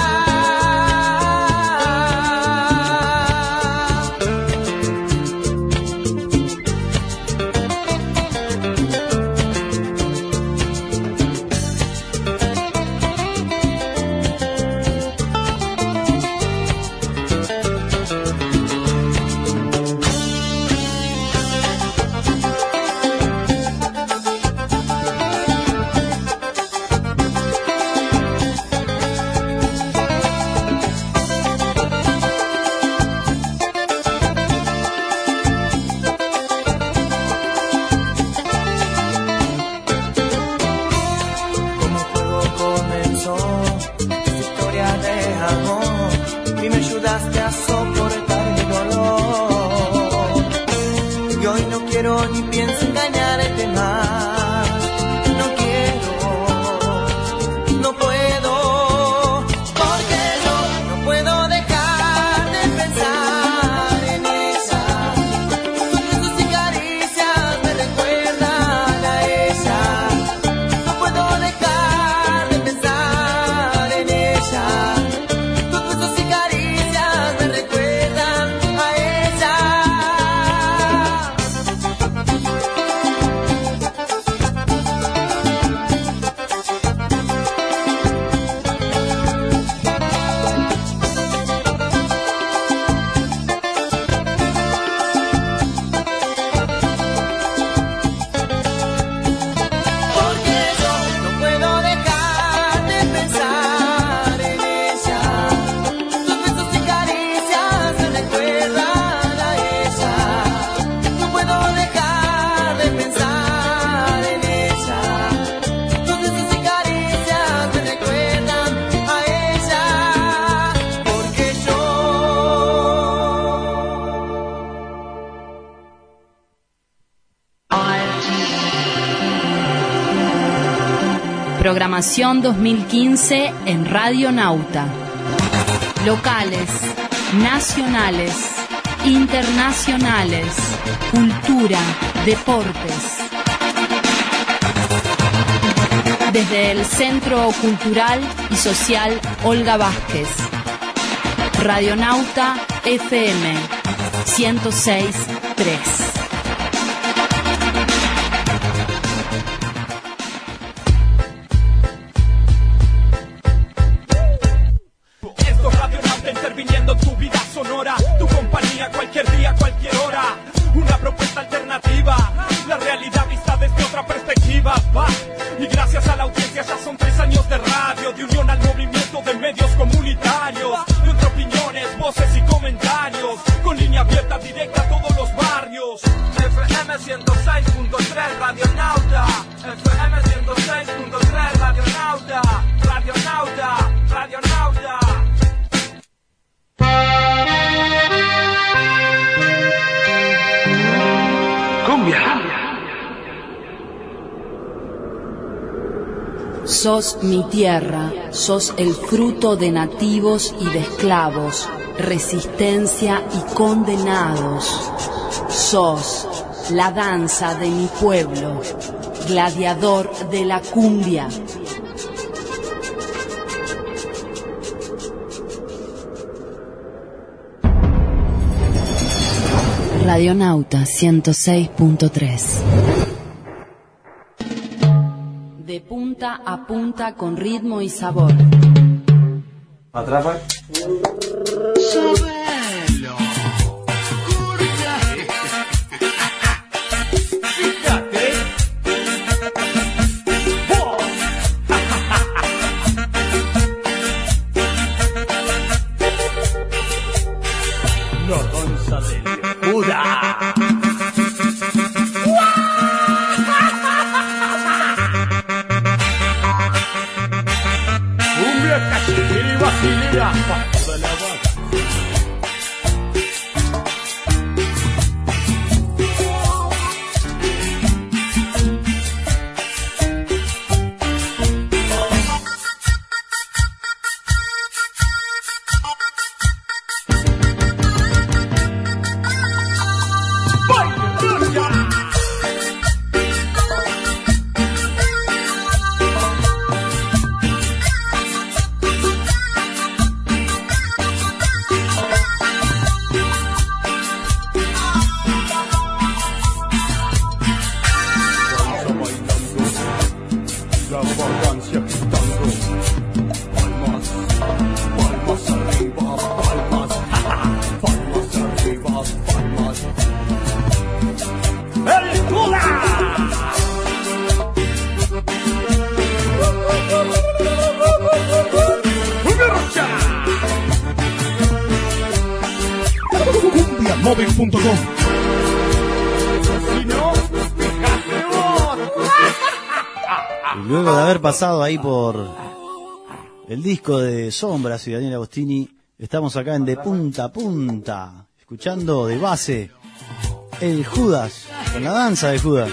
[SPEAKER 4] Como fuego comenzó esta historia de amor y me ayudaste a soportar mi dolor. Y hoy no quiero ni pienso engañarte más. No quiero, no puedo, porque yo no puedo dejar de pensar en ella. Sus besos y caricias me recuerdan a ella. No puedo dejar de pensar en ella. Tus besos y caricias me recuerdan a ella. Porque yo no puedo dejar de pensar en ella. Tus besos y caricias me recuerdan a ella. No puedo dejar de pensar en ella. Tus besos y caricias me recuerdan a ella. Porque yo
[SPEAKER 1] Programación dos mil quince en Radio Nauta. Locales, nacionales, internacionales, cultura, deportes. Desde el Centro Cultural y Social Olga Vázquez. Radionauta F M ciento seis punto tres.
[SPEAKER 10] Esto es Radionauta interviniendo en tu vida sonora, tu compañía cualquier día, cualquier hora. Una propuesta alternativa, la realidad vista desde otra perspectiva. Va. Y gracias a la audiencia ya son tres años de radio, de unión al movimiento de medios comunitarios, de entre opiniones, voces y comentarios, con línea abierta directa a todos los barrios. F M ciento seis punto tres Radionauta, F M ciento seis punto tres Radionauta, Radionauta, Radionauta.
[SPEAKER 11] Cumbia.
[SPEAKER 1] Sos mi tierra, sos el fruto de nativos y de esclavos, resistencia y condenados. Sos la danza de mi pueblo, gladiador de la cumbia. Radionauta ciento seis punto tres. De punta a punta con ritmo y sabor.
[SPEAKER 2] Atrapa.
[SPEAKER 10] La danza del Yehuda. Cumbia cachiri vacilera, pa' toda la vaca.
[SPEAKER 11] extravagancia gritando. Palmas, palmas arriba, palmas, palmas arriba, palmas. ¡El Judas! cumbia móvil punto com. Si no, fíjate vos.
[SPEAKER 3] Y luego de haber pasado ahí por el disco de Sombras y Daniel Agostini, estamos acá en De Punta a Punta, escuchando de base el Judas, con la danza de Judas.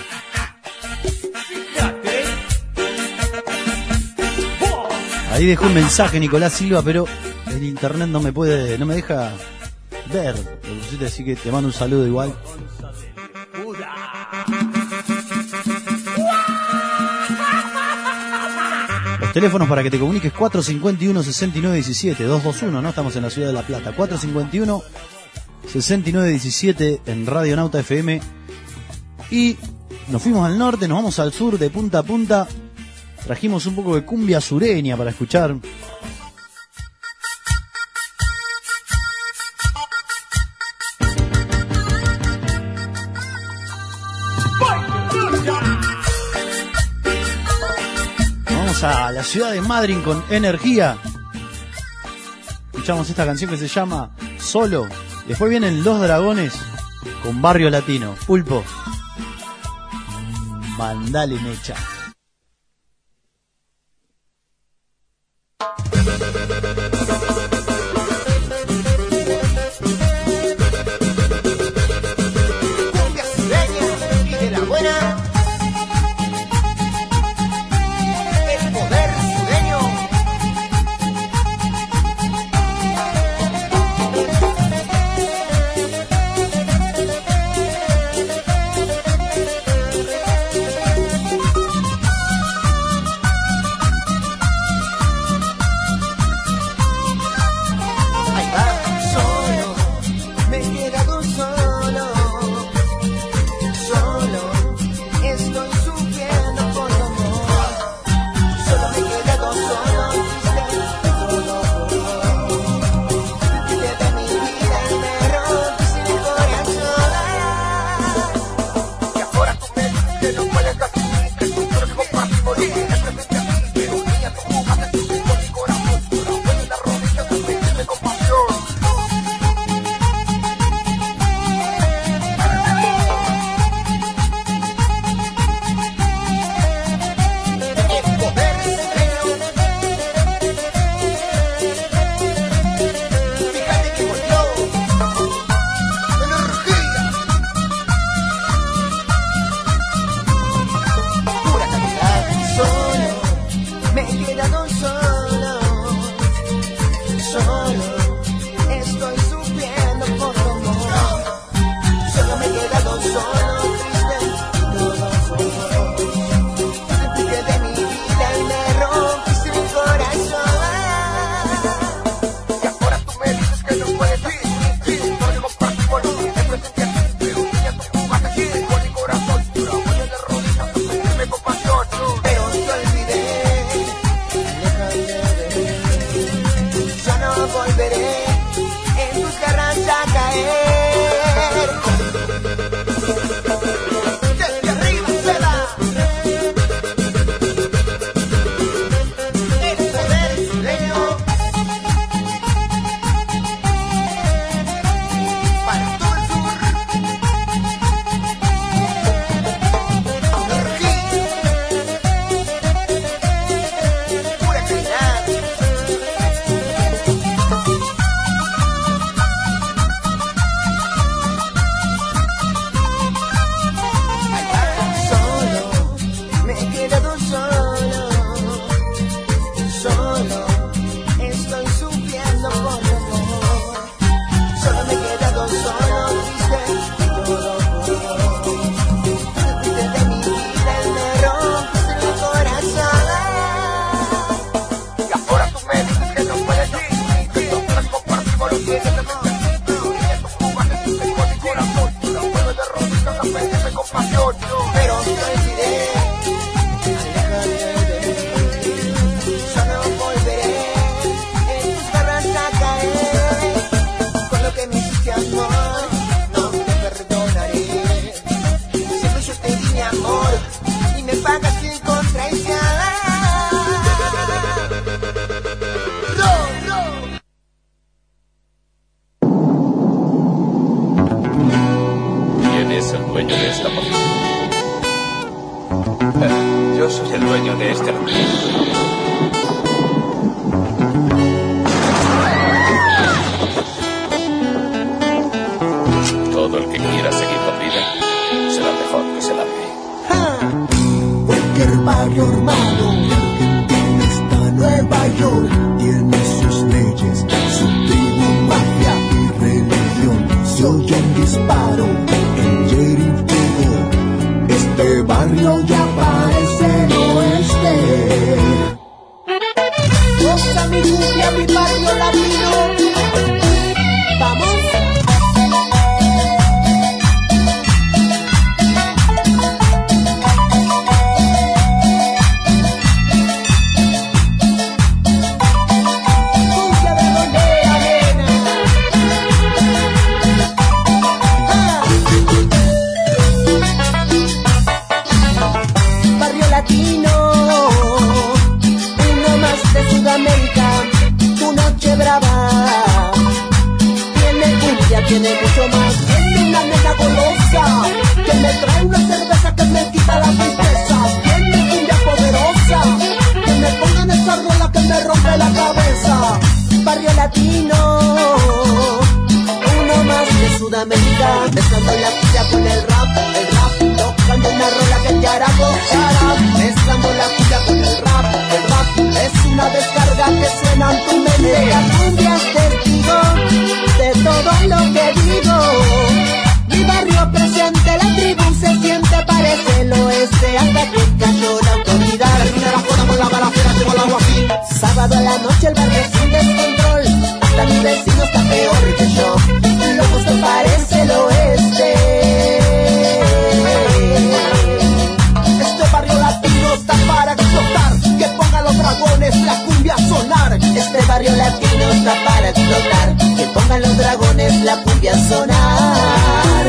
[SPEAKER 3] Ahí dejó un mensaje Nicolás Silva, pero el internet no me puede, no me deja ver, así que te mando un saludo igual. Los teléfonos para que te comuniques: cuatro cinco uno, seis nueve uno siete, dos dos uno, ¿no? Estamos en la ciudad de La Plata. cuatro cinco uno, seis nueve uno siete en Radio Nauta F M. Y nos fuimos al norte, nos vamos al sur, de punta a punta. Trajimos un poco de cumbia sureña para escuchar. Vamos a la ciudad de Madryn con Energía. Escuchamos esta canción que se llama Solo. Después vienen Los Dragones con Barrio Latino. Pulpo, mandale mecha.
[SPEAKER 12] Cumbia sureña y de la buena. El poder sureño.
[SPEAKER 13] York tiene sus leyes, su tribu, mafia y religión. Se oye un disparo en Jericho, este barrio ya parece el oeste.
[SPEAKER 12] Goza mi cumbia, mi barrio latino. Vamos. Cumbia de donde arena. Ah. Barrio latino. De Sudamérica, tu noche brava. Tiene cumbia, tiene mucho más. Tiene una nena golosa que me trae una cerveza que me quita la tristeza. Tiene cumbia poderosa que me pongan esa rola que me rompe la cabeza. Barrio latino, uno más de Sudamérica, mezclando la cumbia con el rap, el rap, tocando una rola que te hará gozar, mezclando la cumbia con el rap, el rap, es una descarga que suena en tu mente. La cumbia es testigo de todo lo que digo. Mi barrio presente, la tribu se siente, parece el oeste, hasta que cayó la autoridad. Termina la joda con la balacera, llegó el agua aquí. Sábado a la noche el barrio sin descontrol, hasta mi vecino está peor que yo. Loco se parece el oeste. Este barrio latino está para explotar, que pongan los dragones la cumbia a sonar. Este barrio latino está para explotar, que pongan los dragones la cumbia a sonar.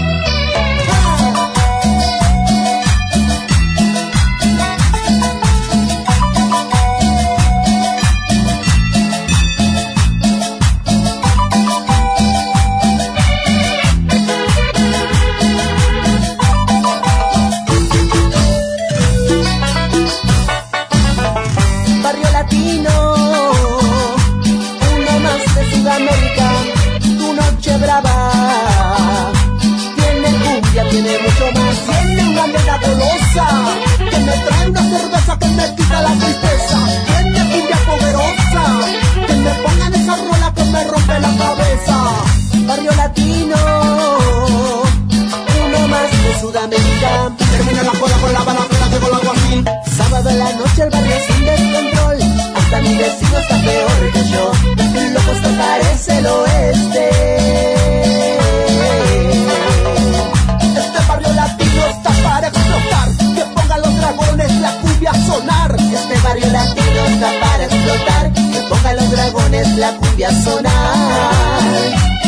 [SPEAKER 12] Tiene mucho más, tiene una nena golosa que me trae una cerveza que me quita la tristeza. Tiene cumbia poderosa que me pongan esa rola que me rompe la cabeza. Barrio latino, uno más de Sudamérica. Termina la joda con la balacera, llegó el alguacil. Sábado en la noche el barrio sin descontrol, hasta mi vecino está peor que yo. Loco se parece el oeste. Barrio latino está para explotar, que pongan los dragones la cumbia a sonar. Este barrio latino está para explotar, que pongan los dragones la cumbia a sonar.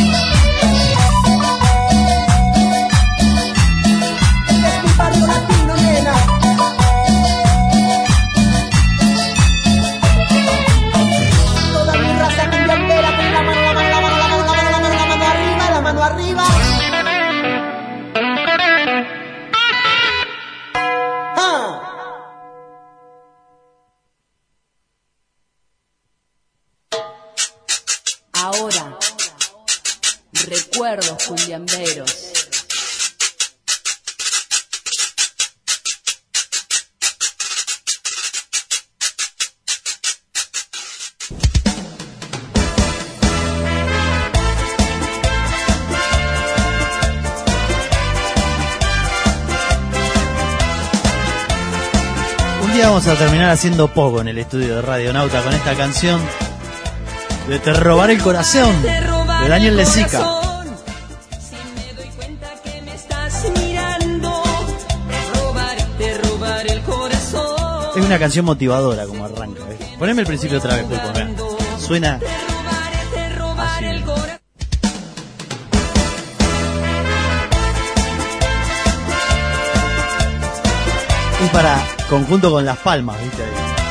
[SPEAKER 12] Es mi barrio latino, nena. Toda mi raza cumbiambera con la mano, la mano, la mano, la mano, la mano, la mano, la mano arriba, la mano arriba.
[SPEAKER 1] Ahora, recuerdos cumbiamberos.
[SPEAKER 3] Un día vamos a terminar haciendo poco en el estudio de Radio Nauta con esta canción de Te robaré el corazón, de Daniel Lezica. Es una canción motivadora como arranca, ¿ves? Poneme el principio otra vez, Pulpo, vean. Suena así. Es para conjunto con las palmas, ¿viste?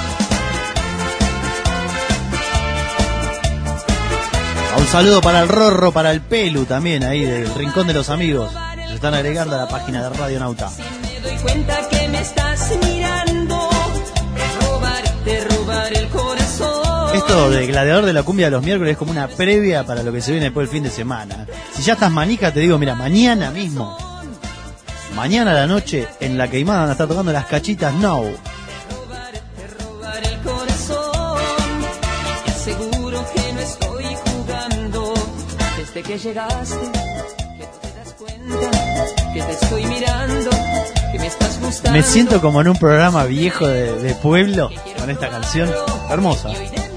[SPEAKER 3] Un saludo para el Rorro, para el Pelu también, ahí del Rincón de los Amigos. Se están agregando a la página de Radio Nauta.
[SPEAKER 14] Me doy cuenta que me estás mirando, te robar, te robar el corazón.
[SPEAKER 3] Esto de Gladiador de la Cumbia de los miércoles es como una previa para lo que se viene después del fin de semana. Si ya estás manija, te digo, mira, mañana mismo, mañana a la noche, en La Queimada van a estar tocando las Cachitas Now.
[SPEAKER 14] seguro que no estoy jugando. Desde que llegaste, que no te das cuenta, que te estoy mirando, que me estás gustando.
[SPEAKER 3] Me siento como en un programa viejo de, de pueblo con esta canción hermosa.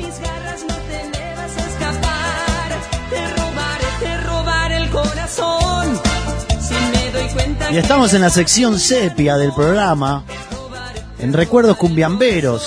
[SPEAKER 3] Y estamos en la sección sepia del programa, en Recuerdos Cumbiamberos.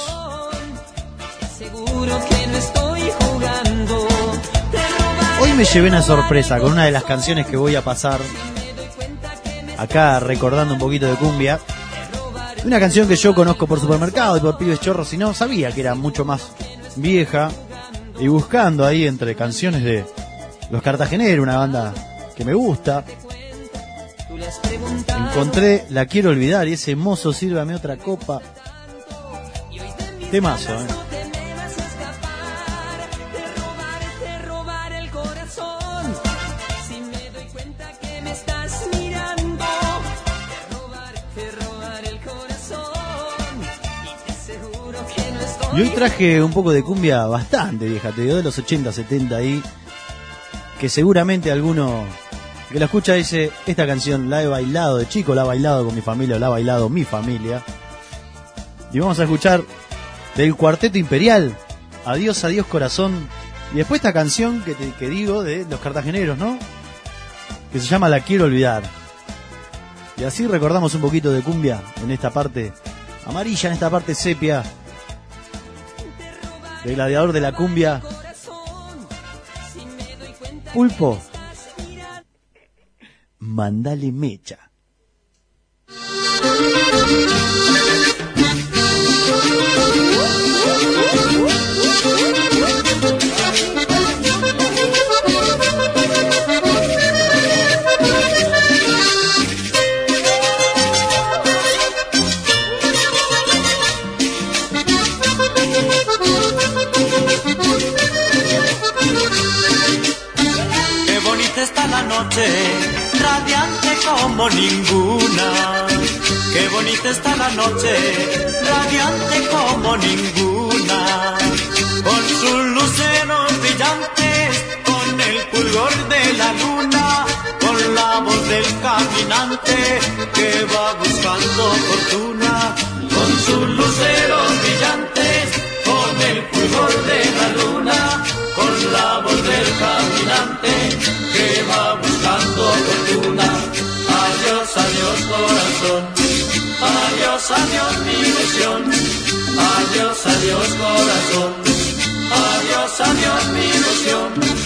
[SPEAKER 3] Hoy me llevé una sorpresa con una de las canciones que voy a pasar acá, recordando un poquito de cumbia. Una canción que yo conozco por Supermercado y por Pibes Chorros, y no sabía que era mucho más vieja. Y buscando ahí entre canciones de Los Cartageneros, una banda que me gusta, encontré La Quiero Olvidar y ese mozo, sírvame otra copa. Temazo, ¿eh? Y hoy traje un poco de cumbia bastante vieja, te digo, de los ochenta, setenta ahí, que seguramente alguno que la escucha dice, esta canción la he bailado de chico, la he bailado con mi familia, la ha bailado mi familia. Y vamos a escuchar del Cuarteto Imperial, Adiós, adiós corazón, y después esta canción que, te, que digo de Los Cartageneros, ¿no? Que se llama La Quiero Olvidar. Y así recordamos un poquito de cumbia en esta parte amarilla, en esta parte sepia, el gladiador de la cumbia. Pulpo, mandale mecha.
[SPEAKER 15] Está la noche, radiante como ninguna. Qué bonita está la noche, radiante como ninguna. Con sus luceros brillantes, con el fulgor de la luna, con la voz del caminante que va buscando fortuna. Con sus luceros brillantes, con el fulgor de la luna, con la voz del caminante que va buscando fortuna. Adiós, adiós corazón, adiós, adiós mi ilusión. Adiós, adiós corazón, adiós, adiós mi ilusión.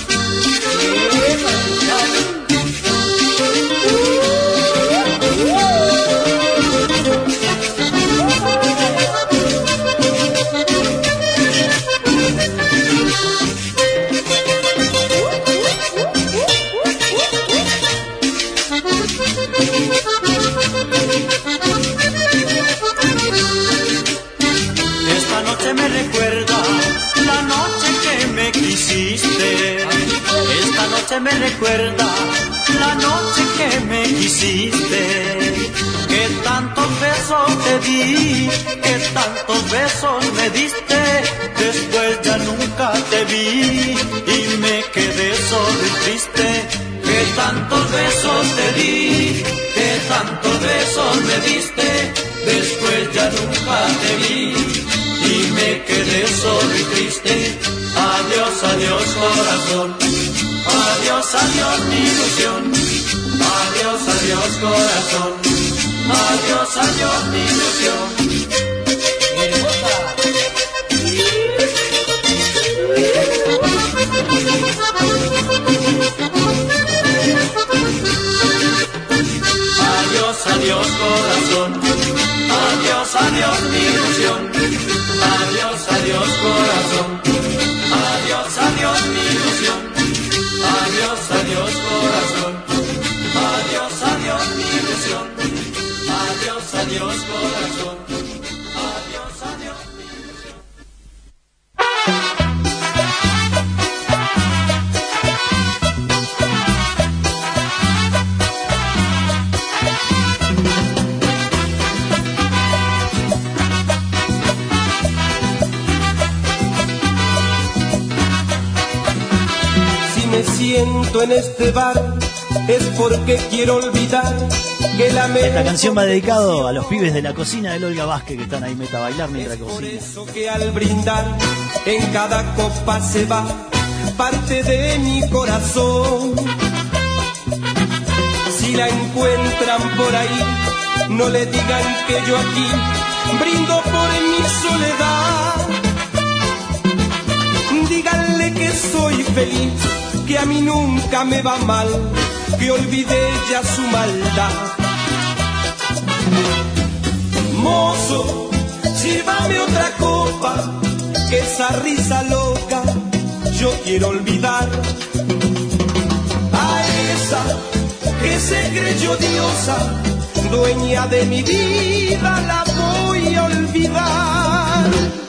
[SPEAKER 15] Esta noche me recuerda la noche que me quisiste. Esta noche me recuerda la noche que me quisiste. Que tantos besos te di, que tantos besos me diste. Después ya nunca te vi y me quedé solo y triste. Que tantos besos te di, que tantos besos me diste. Después ya nunca te vi y me quedé solo y triste. Adiós, adiós corazón, adiós, adiós mi ilusión. Adiós, adiós corazón, adiós, adiós mi ilusión. Adiós, adiós corazón, adiós, adiós mi ilusión. Adiós, adiós corazón, adiós, adiós mi ilusión. Adiós, adiós corazón, adiós, adiós mi ilusión. Adiós, adiós corazón, adiós, adiós mi ilusión.
[SPEAKER 16] siento en este bar es porque quiero olvidar que la mente...
[SPEAKER 3] Esta canción va dedicado a los pibes de la cocina del Olga Vázquez que están ahí meta a bailar mientras cocinan.
[SPEAKER 16] Por eso que al brindar en cada copa se va parte de mi corazón. Si la encuentran por ahí, no le digan que yo aquí brindo por mi soledad. Díganle que soy feliz, que a mí nunca me va mal, que olvidé ya su maldad. Mozo, sírvame otra copa, que esa risa loca yo quiero olvidar. A esa que se creyó diosa, dueña de mi vida, la voy a olvidar.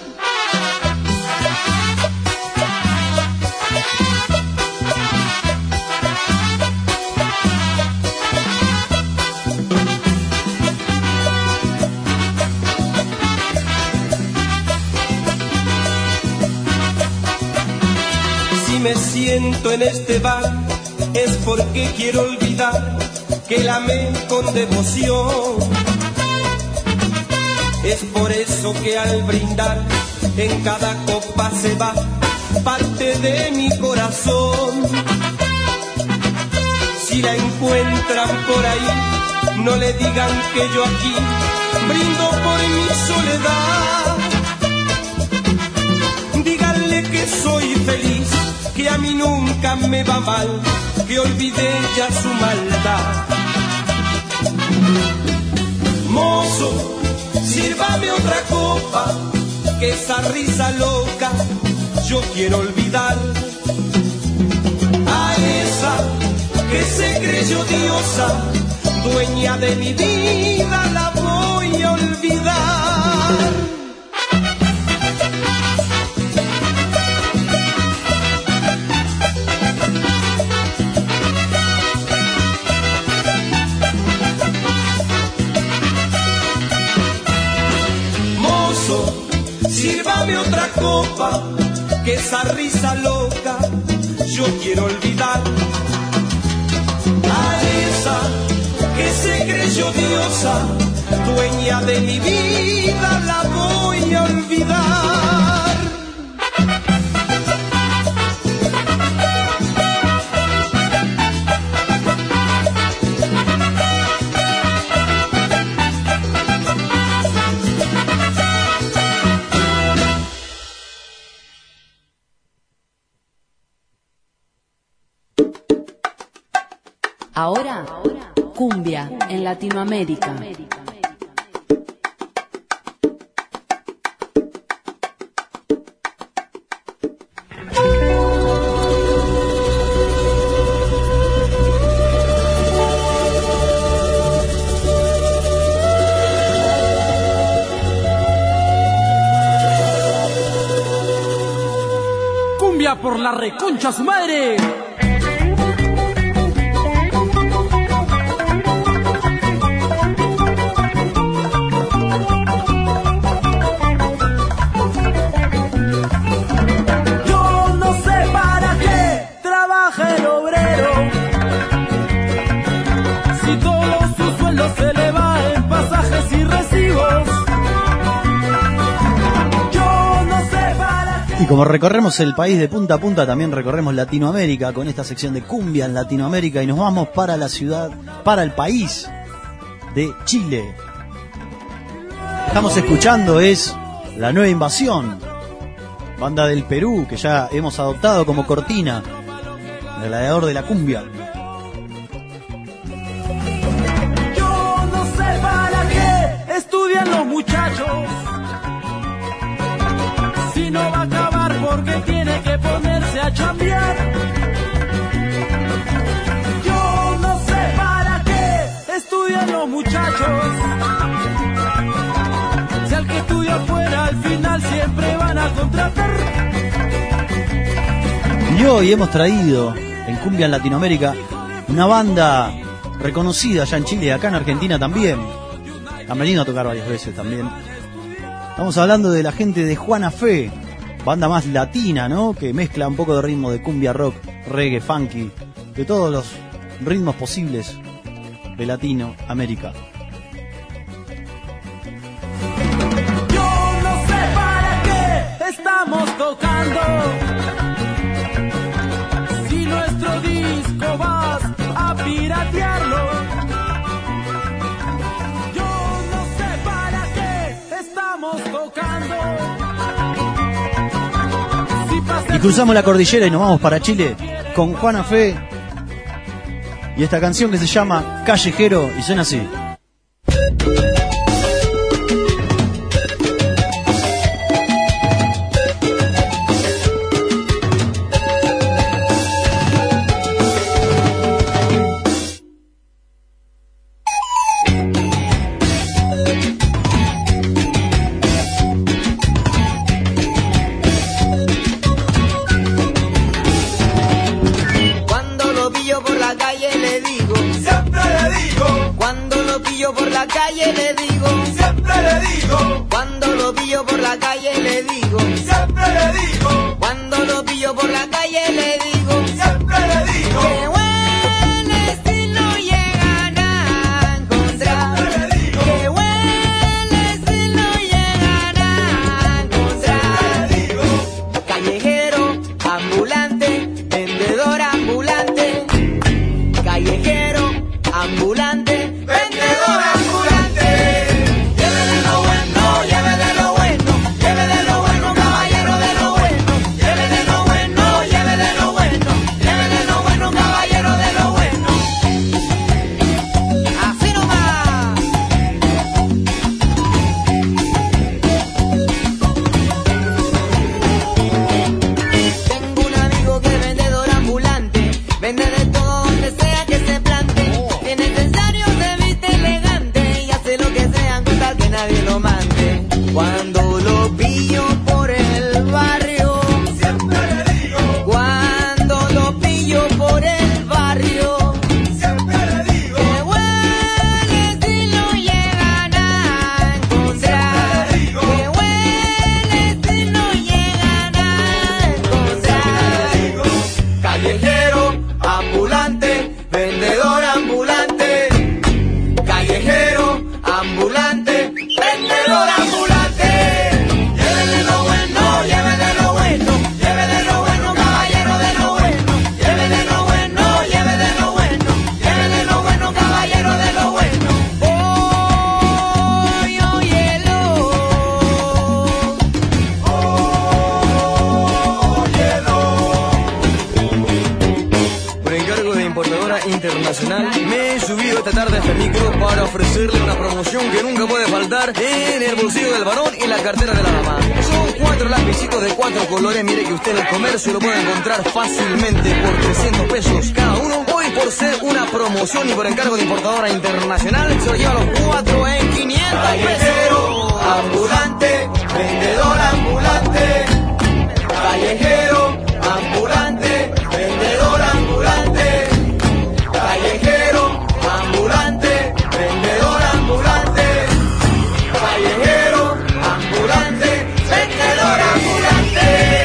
[SPEAKER 16] Si me siento en este bar es porque quiero olvidar que la amé con devoción. Es por eso que al brindar en cada copa se va parte de mi corazón. Si la encuentran por ahí, no le digan que yo aquí brindo por mi soledad. Díganle que soy feliz, que a mí nunca me va mal, que olvidé ya su maldad. Mozo, sírvame otra copa, que esa risa loca yo quiero olvidar. A esa que se creyó diosa, dueña de mi vida, la voy a olvidar. Sírvame otra copa, que esa risa loca yo quiero olvidar. A esa que se creyó diosa, dueña de mi vida, la voy a olvidar.
[SPEAKER 1] Ahora, cumbia en Latinoamérica.
[SPEAKER 10] Cumbia por la reconcha su madre.
[SPEAKER 3] Y como recorremos el país de punta a punta, también recorremos Latinoamérica con esta sección de cumbia en Latinoamérica y nos vamos para la ciudad, para el país de Chile. Estamos escuchando es La Nueva Invasión, banda del Perú que ya hemos adoptado como cortina, el gladiador de la cumbia.
[SPEAKER 10] Yo no sé para qué estudian los muchachos, si no va a acabar porque tiene que ponerse a chambear. Yo no sé para qué estudian los muchachos, si al que estudia afuera al final siempre van a contratar.
[SPEAKER 3] Y hoy hemos traído en Cumbia en Latinoamérica una banda reconocida allá en Chile y acá en Argentina también. Han venido a tocar varias veces también. Estamos hablando de la gente de Juana Fe, banda más latina, ¿no? Que mezcla un poco de ritmo de cumbia rock reggae, funky, de todos los ritmos posibles de Latinoamérica.
[SPEAKER 16] Yo no sé para qué estamos tocando, si nuestro disco vas a piratearlo. Yo no sé para qué estamos tocando.
[SPEAKER 3] Y cruzamos la cordillera y nos vamos para Chile con Juana Fe y esta canción que se llama Callejero y suena así.
[SPEAKER 17] Se lo puede encontrar fácilmente por trescientos pesos cada uno. Hoy, por ser una promoción y por encargo de importadora internacional, se lo lleva los cuatro en quinientos pesos. Ambulante, vendedor ambulante. Callejero, ambulante, vendedor ambulante. Callejero, ambulante, vendedor ambulante. Callejero, ambulante, vendedor ambulante.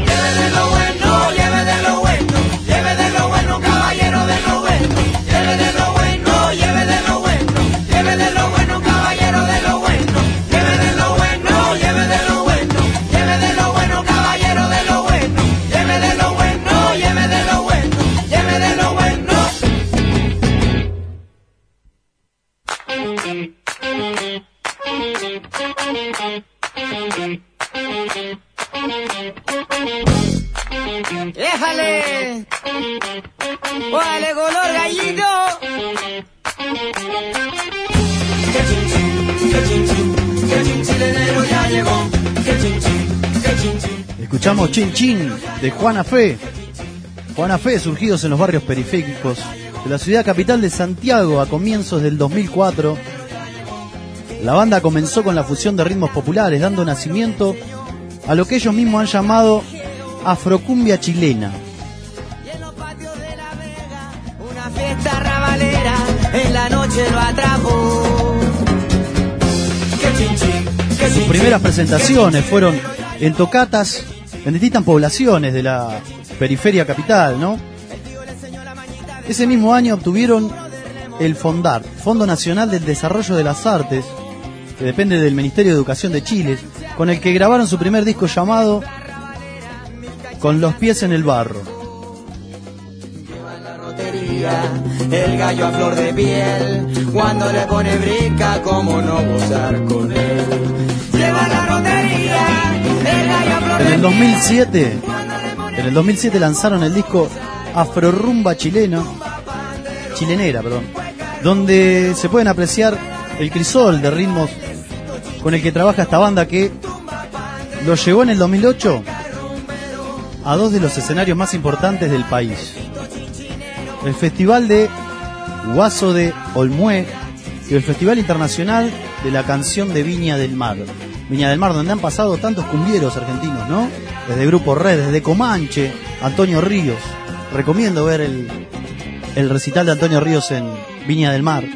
[SPEAKER 17] ¡Déjale! ¡Órale, color gallito! ¡Que chin chin! ¡Que chin chin! ¡Que chin chilenero ya llegó! ¡Que chin chin! ¡Que chin chin!
[SPEAKER 3] Escuchamos Chin Chin de Juana Fe. Juana Fe, surgidos en los barrios periféricos de la ciudad capital de Santiago a comienzos del dos mil cuatro. La banda comenzó con la fusión de ritmos populares, dando nacimiento a lo que ellos mismos han llamado afrocumbia chilena.
[SPEAKER 16] Una fiesta rabalera en la noche lo atrapó.
[SPEAKER 3] Sus primeras presentaciones fueron en tocatas en distintas poblaciones de la periferia capital, ¿no? Ese mismo año obtuvieron el FONDAR, Fondo Nacional del Desarrollo de las Artes, que depende del Ministerio de Educación de Chile, con el que grabaron su primer disco llamado Con los pies en el barro.
[SPEAKER 12] El gallo a flor de piel, cuando le pone brinca, como no gozar con él. Lleva la rotería, el gallo a flor de piel.
[SPEAKER 3] En el dos mil siete, en el dos mil siete lanzaron el disco Afrorrumba Chileno, Chilenera, perdón, donde se pueden apreciar el crisol de ritmos con el que trabaja esta banda, que lo llevó en el dos mil ocho a dos de los escenarios más importantes del país: el Festival de Guaso de Olmué y el Festival Internacional de la Canción de Viña del Mar. Viña del Mar, donde han pasado tantos cumbieros argentinos, ¿no? Desde Grupo Red, desde Comanche, Antonio Ríos. Recomiendo ver el, el recital de Antonio Ríos en Viña del Mar.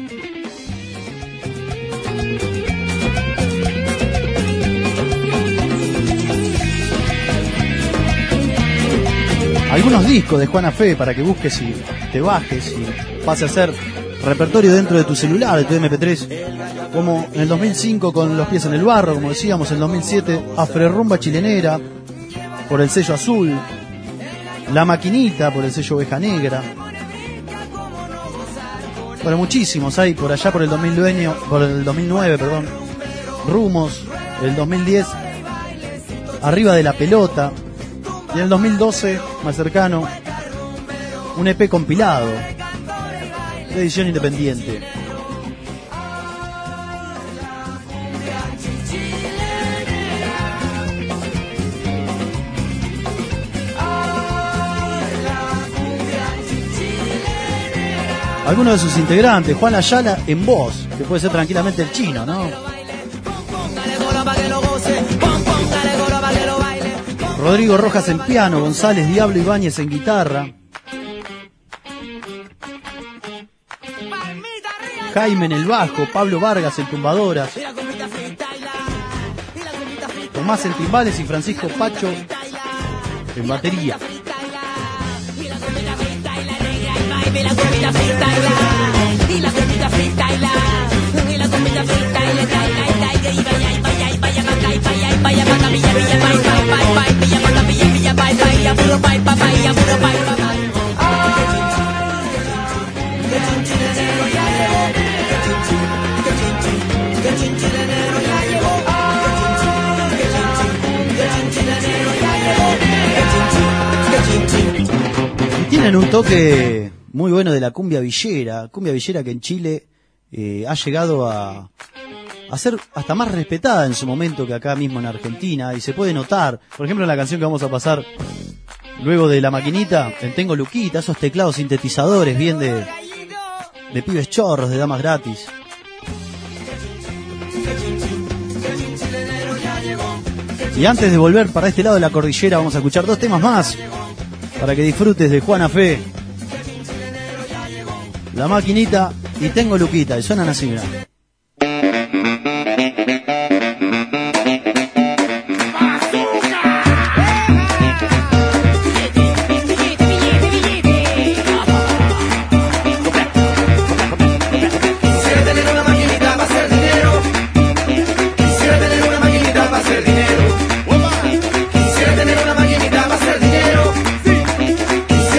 [SPEAKER 3] Algunos discos de Juana Fe para que busques y te bajes y pase a ser repertorio dentro de tu celular, de tu eme pe tres, como en el dos mil cinco Con los pies en el barro, como decíamos, en el dos mil siete Afrorrumba Chilenera por el sello Azul, La Maquinita por el sello Oveja Negra. Bueno, muchísimos hay por allá por el dos mil nueve, por el dos mil nueve, perdón. Rumos, el dos mil diez Arriba de la Pelota. Y en el dos mil doce, más cercano, un e pe compilado de edición independiente. Algunos de sus integrantes, Juan Ayala en voz, que puede ser tranquilamente el Chino, ¿no? Rodrigo Rojas en piano, González Diablo Ibáñez en guitarra, Jaime en el bajo, Pablo Vargas en tumbadoras, Tomás en timbales y Francisco Pacho en batería. Y tienen un toque muy bueno de la cumbia villera, cumbia villera que en Chile eh, ha llegado a, a ser hasta más respetada en su momento que acá mismo en Argentina, y se puede notar, por ejemplo, en la canción que vamos a pasar luego de La Maquinita, en Tengo Luquita, esos teclados sintetizadores bien de, de pibes chorros, de damas gratis. Y antes de volver para este lado de la cordillera, vamos a escuchar dos temas más para que disfrutes de Juana Fe, La Maquinita y Tengo Luquita, y suenan así, mirá.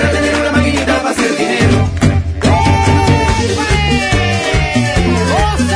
[SPEAKER 11] ¡Oh!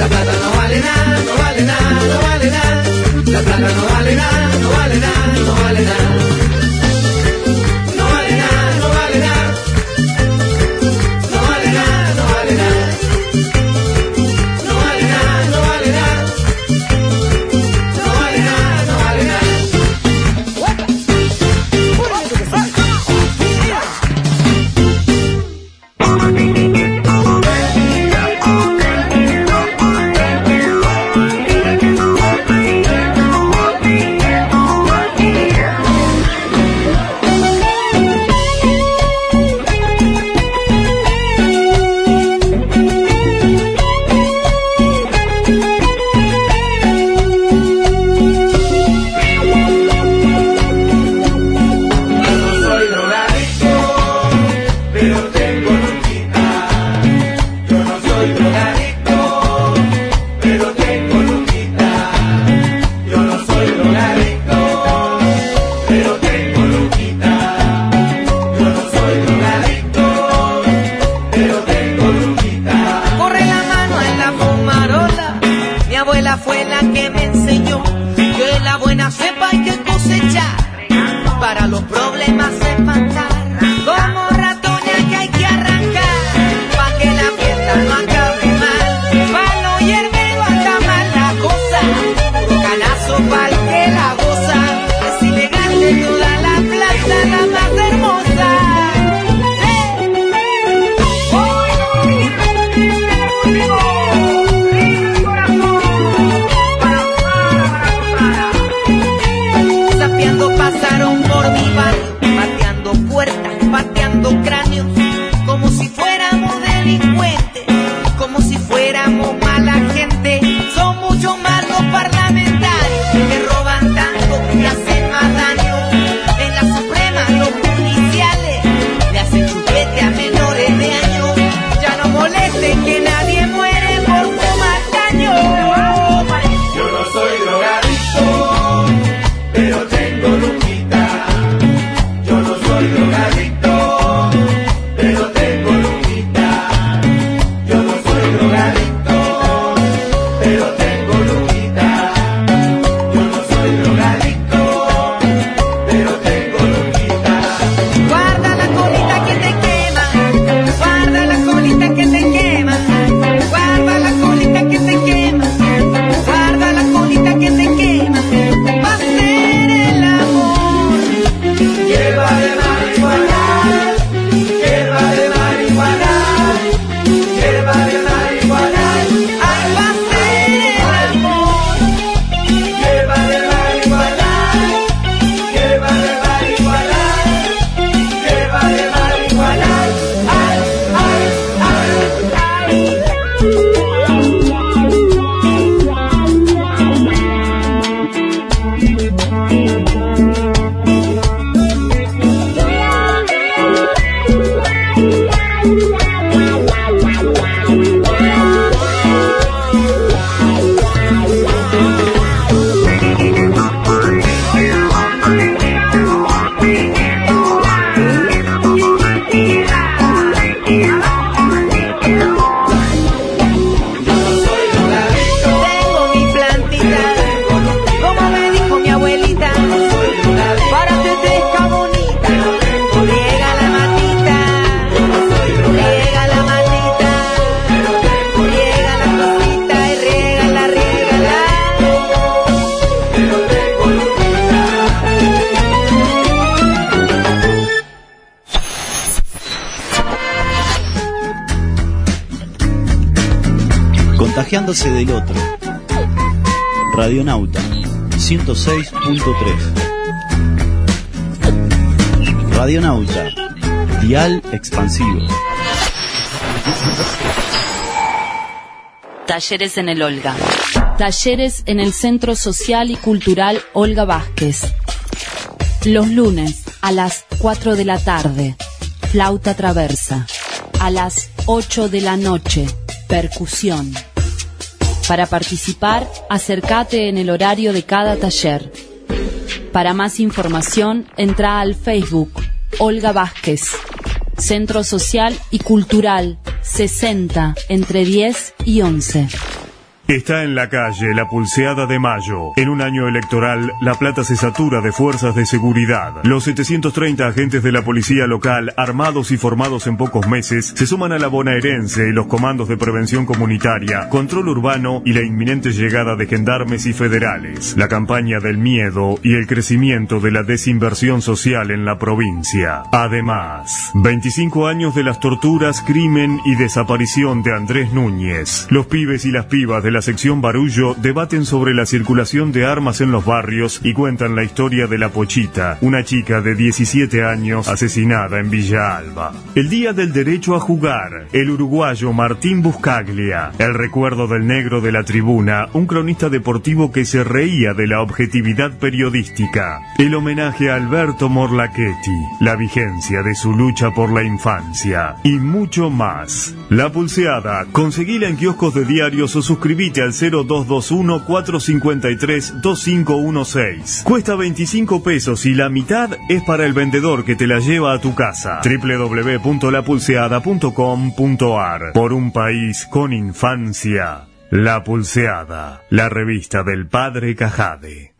[SPEAKER 12] La plata no vale nada, no vale nada, no vale nada. La plata no vale nada, no vale nada, no vale nada. No vale nada, no vale nada. No vale nada, no vale nada. No vale nada, no vale nada. No vale nada, no vale nada.
[SPEAKER 3] Contagiándose del otro. Radionauta ciento seis punto tres. Radionauta, dial expansivo.
[SPEAKER 1] Talleres en el Olga. Talleres en el Centro Social y Cultural Olga Vázquez. Los lunes a las cuatro de la tarde, flauta traversa. A las ocho de la noche, percusión. Para participar, acércate en el horario de cada taller. Para más información, entra al Facebook Olga Vázquez, Centro Social y Cultural sesenta, entre diez y once.
[SPEAKER 6] Está en la calle la Pulseada de Mayo. En un año electoral, La Plata se satura de fuerzas de seguridad. Los setecientos treinta agentes de la policía local, armados y formados en pocos meses, se suman a la bonaerense y los comandos de prevención comunitaria, control urbano y la inminente llegada de gendarmes y federales. La campaña del miedo y el crecimiento de la desinversión social en la provincia. Además, veinticinco años de las torturas, crimen y desaparición de Andrés Núñez. Los pibes y las pibas de la sección Barullo debaten sobre la circulación de armas en los barrios y cuentan la historia de la Pochita, una chica de diecisiete años asesinada en Villa Alba. El Día del Derecho a Jugar, el uruguayo Martín Buscaglia, el recuerdo del negro de la tribuna, un cronista deportivo que se reía de la objetividad periodística, el homenaje a Alberto Morlachetti, la vigencia de su lucha por la infancia y mucho más. La Pulseada, conseguila en kioscos de diarios o suscribite al cero dos dos uno, cuatro cinco tres, dos cinco uno seis. Cuesta veinticinco pesos y la mitad es para el vendedor que te la lleva a tu casa. doble u doble u doble u punto la pulseada punto com punto a r. Por un país con infancia. La Pulseada, la revista del padre Cajade.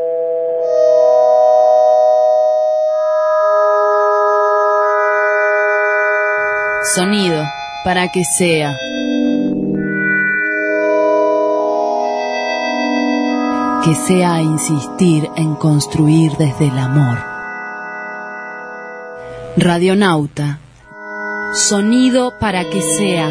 [SPEAKER 1] Sonido, para que sea. Que sea insistir en construir desde el amor. Radionauta. Sonido para que sea.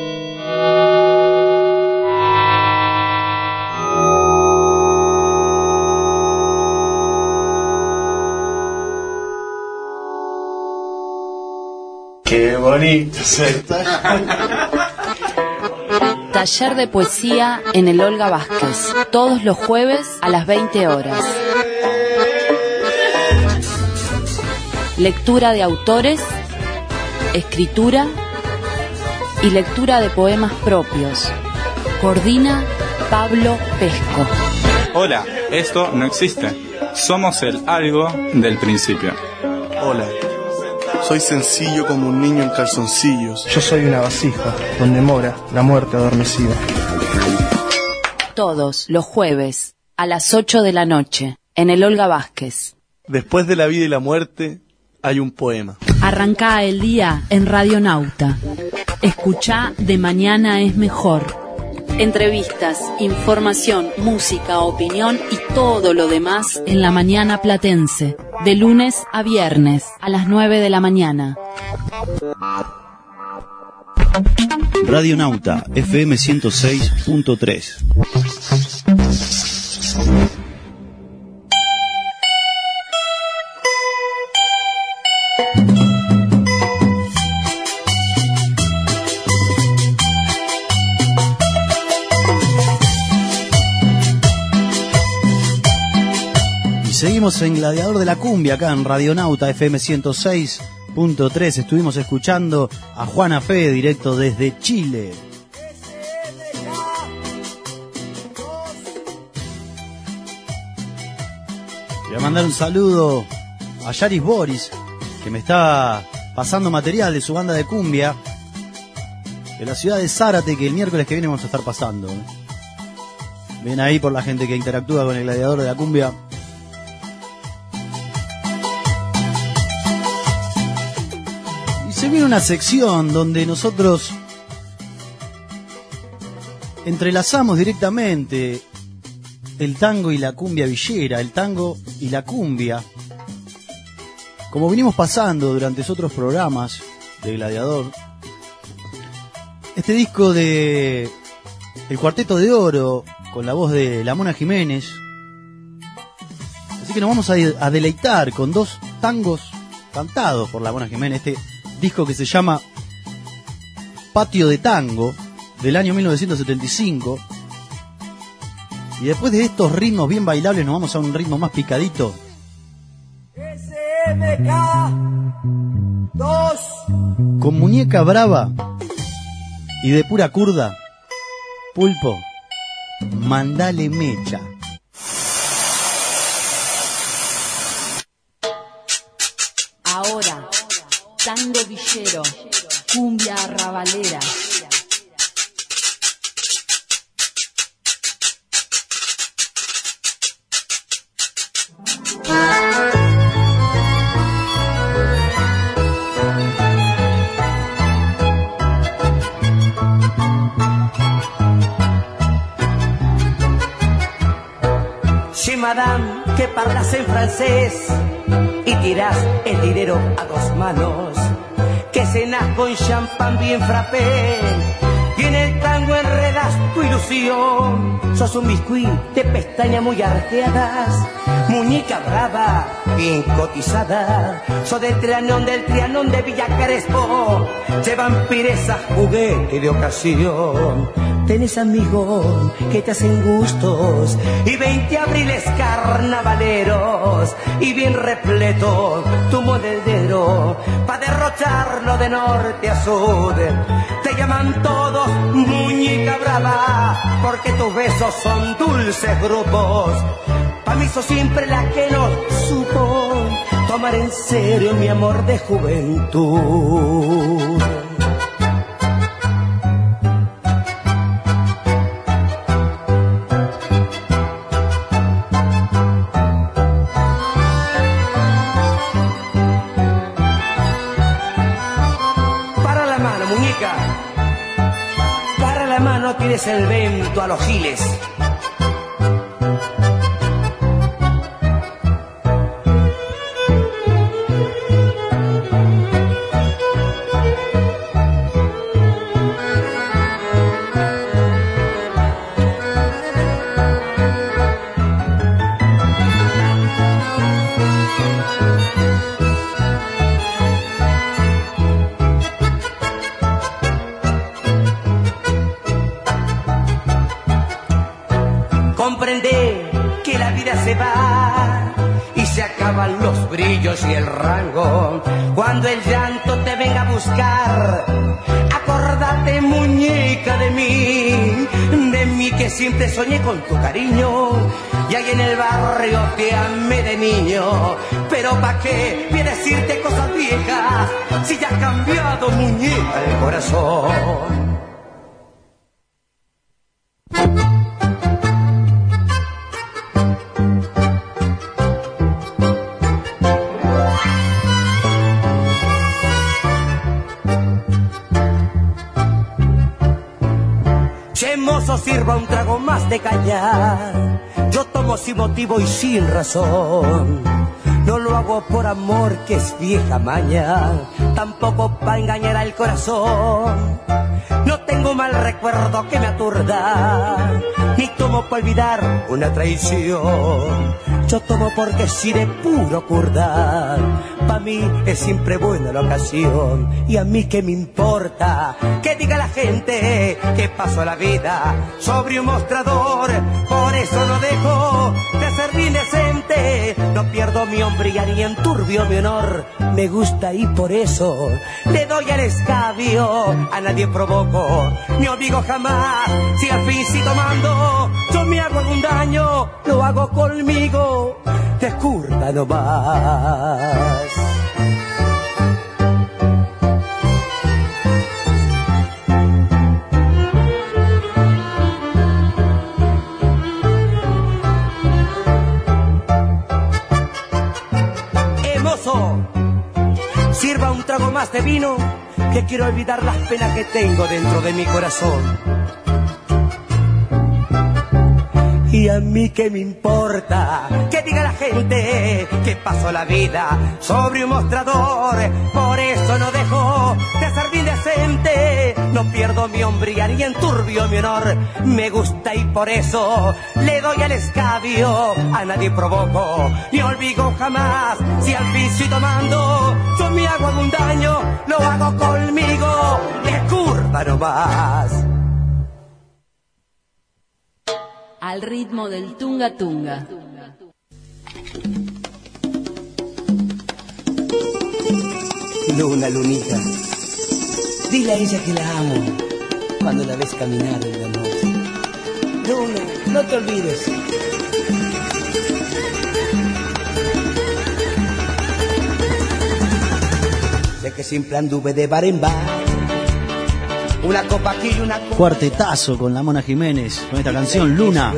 [SPEAKER 18] Qué bonito ser.
[SPEAKER 1] Taller de poesía en el Olga Vázquez, todos los jueves a las veinte horas. Lectura de autores, escritura y lectura de poemas propios. Coordina Pablo Pesco.
[SPEAKER 19] Hola, esto no existe. Somos el algo del principio.
[SPEAKER 18] Hola. Soy sencillo como un niño en calzoncillos.
[SPEAKER 20] Yo soy una vasija donde mora la muerte adormecida.
[SPEAKER 1] Todos los jueves a las ocho de la noche en el Olga Vázquez.
[SPEAKER 18] Después de la vida y la muerte hay un poema.
[SPEAKER 1] Arrancá el día en Radionauta. Escuchá De Mañana es Mejor. Entrevistas, información, música, opinión y todo lo demás en la mañana platense. De lunes a viernes a las nueve de la mañana.
[SPEAKER 5] Radionauta F M ciento seis punto tres.
[SPEAKER 3] Seguimos en Gladiador de la Cumbia, acá en Radionauta F M ciento seis punto tres. Estuvimos escuchando a Juana Fe, directo desde Chile. Voy a mandar un saludo a Yaris Boris, que me está pasando material de su banda de cumbia de la ciudad de Zárate, que el miércoles que viene vamos a estar pasando. Ven ahí por la gente que interactúa con el Gladiador de la Cumbia. Se viene una sección donde nosotros entrelazamos directamente el tango y la cumbia villera, el tango y la cumbia, como venimos pasando durante otros programas de Gladiador. Este disco de El Cuarteto de Oro, con la voz de La Mona Jiménez. Así que nos vamos a, a deleitar con dos tangos cantados por La Mona Jiménez. Este disco que se llama Patio de Tango, del año mil novecientos setenta y cinco. Y después de estos ritmos bien bailables nos vamos a un ritmo más picadito.
[SPEAKER 12] S M K dos.
[SPEAKER 3] Con Muñeca Brava y de pura curda, Pulpo, mandale mecha.
[SPEAKER 1] Ahora, tango villero, cumbia arrabalera.
[SPEAKER 12] Che madame, que parlas en francés y tirás el dinero a dos manos, que cenás con champán bien frappé y en el tango enredas tu ilusión. Sos un biscuit de pestañas muy arqueadas, muñeca brava, bien cotizada. Sos del Trianón, del Trianón de Villa Crespo, llevan pirezas, juguete de ocasión. Tenés amigos que te hacen gustos y veinte abriles carnavaleros y bien repleto tu monedero pa' derrocharlo de norte a sur. Te llaman todos muñeca brava porque tus besos son dulces grupos. Pa' mí sos siempre la que no supo tomar en serio mi amor de juventud. No tienes el vento a los giles. Comprende que la vida se va y se acaban los brillos y el rango. Cuando el llanto te venga a buscar, acordate, muñeca, de mí, de mí que siempre soñé con tu cariño. Y ahí en el barrio te amé de niño. Pero pa' qué voy a decirte cosas viejas si ya has cambiado, muñeca, el corazón. Sirva un trago más de caña. Yo tomo sin motivo y sin razón. No lo hago por amor, que es vieja maña, tampoco pa' engañar al corazón. No tengo mal recuerdo que me aturda, ni tomo pa' olvidar una traición. Yo tomo porque sí de puro curdar. Pa' mí es siempre buena la ocasión. Y a mí qué me importa que diga la gente que paso la vida sobre un mostrador. Por eso no dejo de ser bien decente. No pierdo mi hombría ni enturbio mi honor. Me gusta y por eso le doy al escabio. A nadie provoco, ni obligo jamás. Si al fin si tomando yo me hago algún daño, lo hago conmigo. Descurda nomás. Hermoso, sirva un trago más de vino, que quiero olvidar las penas que tengo dentro de mi corazón. Y a mí qué me importa que diga la gente que paso la vida sobre un mostrador. Por eso no dejo de ser bien decente. No pierdo mi hombría ni enturbio mi honor. Me gusta y por eso le doy al escabio. A nadie provoco ni olvido jamás. Si al fin estoy tomando yo me hago algún daño, lo hago conmigo. Descurda nomás.
[SPEAKER 1] Al ritmo del tunga tunga.
[SPEAKER 12] Luna, lunita, dile a ella que la amo cuando la ves caminar en la noche. Luna, no te olvides. Sé que siempre anduve de bar en bar. Una copa aquí y una copa.
[SPEAKER 3] Cuartetazo con la Mona Jiménez, con esta canción Luna.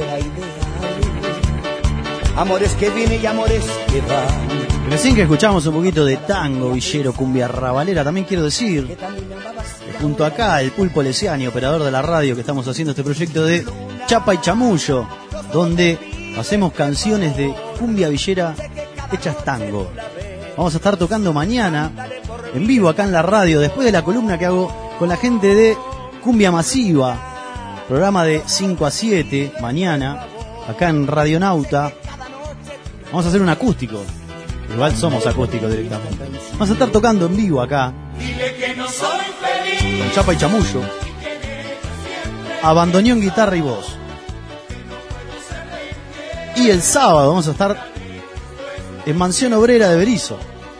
[SPEAKER 12] Amores que vienen y amores que van.
[SPEAKER 3] Recién que escuchamos un poquito de tango, villero, cumbia rabalera, también quiero decir que junto acá el Pulpo Lesiani, operador de la radio, que estamos haciendo este proyecto de Chapa y Chamullo, donde hacemos canciones de cumbia villera hechas tango. Vamos a estar tocando mañana en vivo acá en la radio, después de la columna que hago con la gente de Cumbia Masiva, programa de cinco a siete mañana, acá en Radionauta. Vamos a hacer un acústico, igual somos acústicos directamente. Vamos a estar tocando en vivo acá, con chapa y chamullo, a bandoneón, guitarra y voz. Y el sábado vamos a estar en Mansión Obrera de Berizo.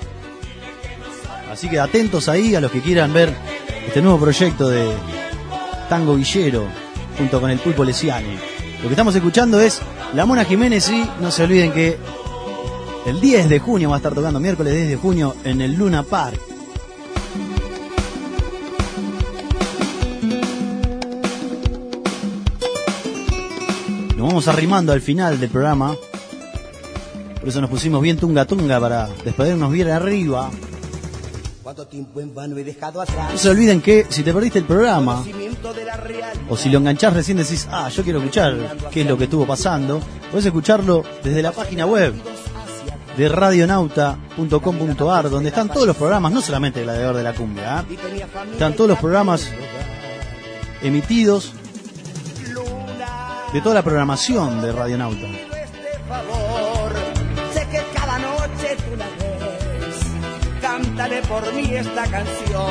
[SPEAKER 3] Así que atentos ahí a los que quieran ver este nuevo proyecto de tango villero junto con el Pulpo Lesiani. Lo que estamos escuchando es La Mona Jiménez y no se olviden que el diez de junio va a estar tocando, miércoles diez de junio, en el Luna Park. Nos vamos arrimando al final del programa. Por eso nos pusimos bien tunga tunga para despedirnos bien arriba.
[SPEAKER 12] ¿Cuánto tiempo en vano he dejado atrás?
[SPEAKER 3] No se olviden que si te perdiste el programa o si lo enganchás recién decís, ah, yo quiero escuchar qué es lo que estuvo pasando, podés escucharlo desde la página web de radionauta punto com punto ar, donde están todos los programas, no solamente el Gladiador de la Cumbia, ¿eh? Están todos los programas emitidos de toda la programación de Radionauta.
[SPEAKER 12] Sé que cada noche tú la ves, cántale por mí esta canción.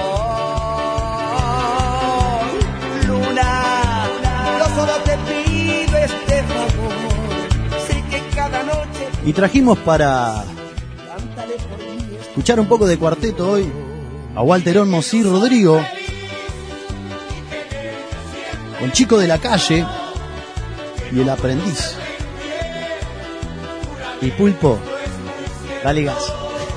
[SPEAKER 12] Luna, yo solo te pido este favor, sé que cada noche.
[SPEAKER 3] Y trajimos para escuchar un poco de cuarteto hoy a Walter Olmos y Rodrigo, con Chico de la Calle y El Aprendiz. Y Pulpo, dale gas.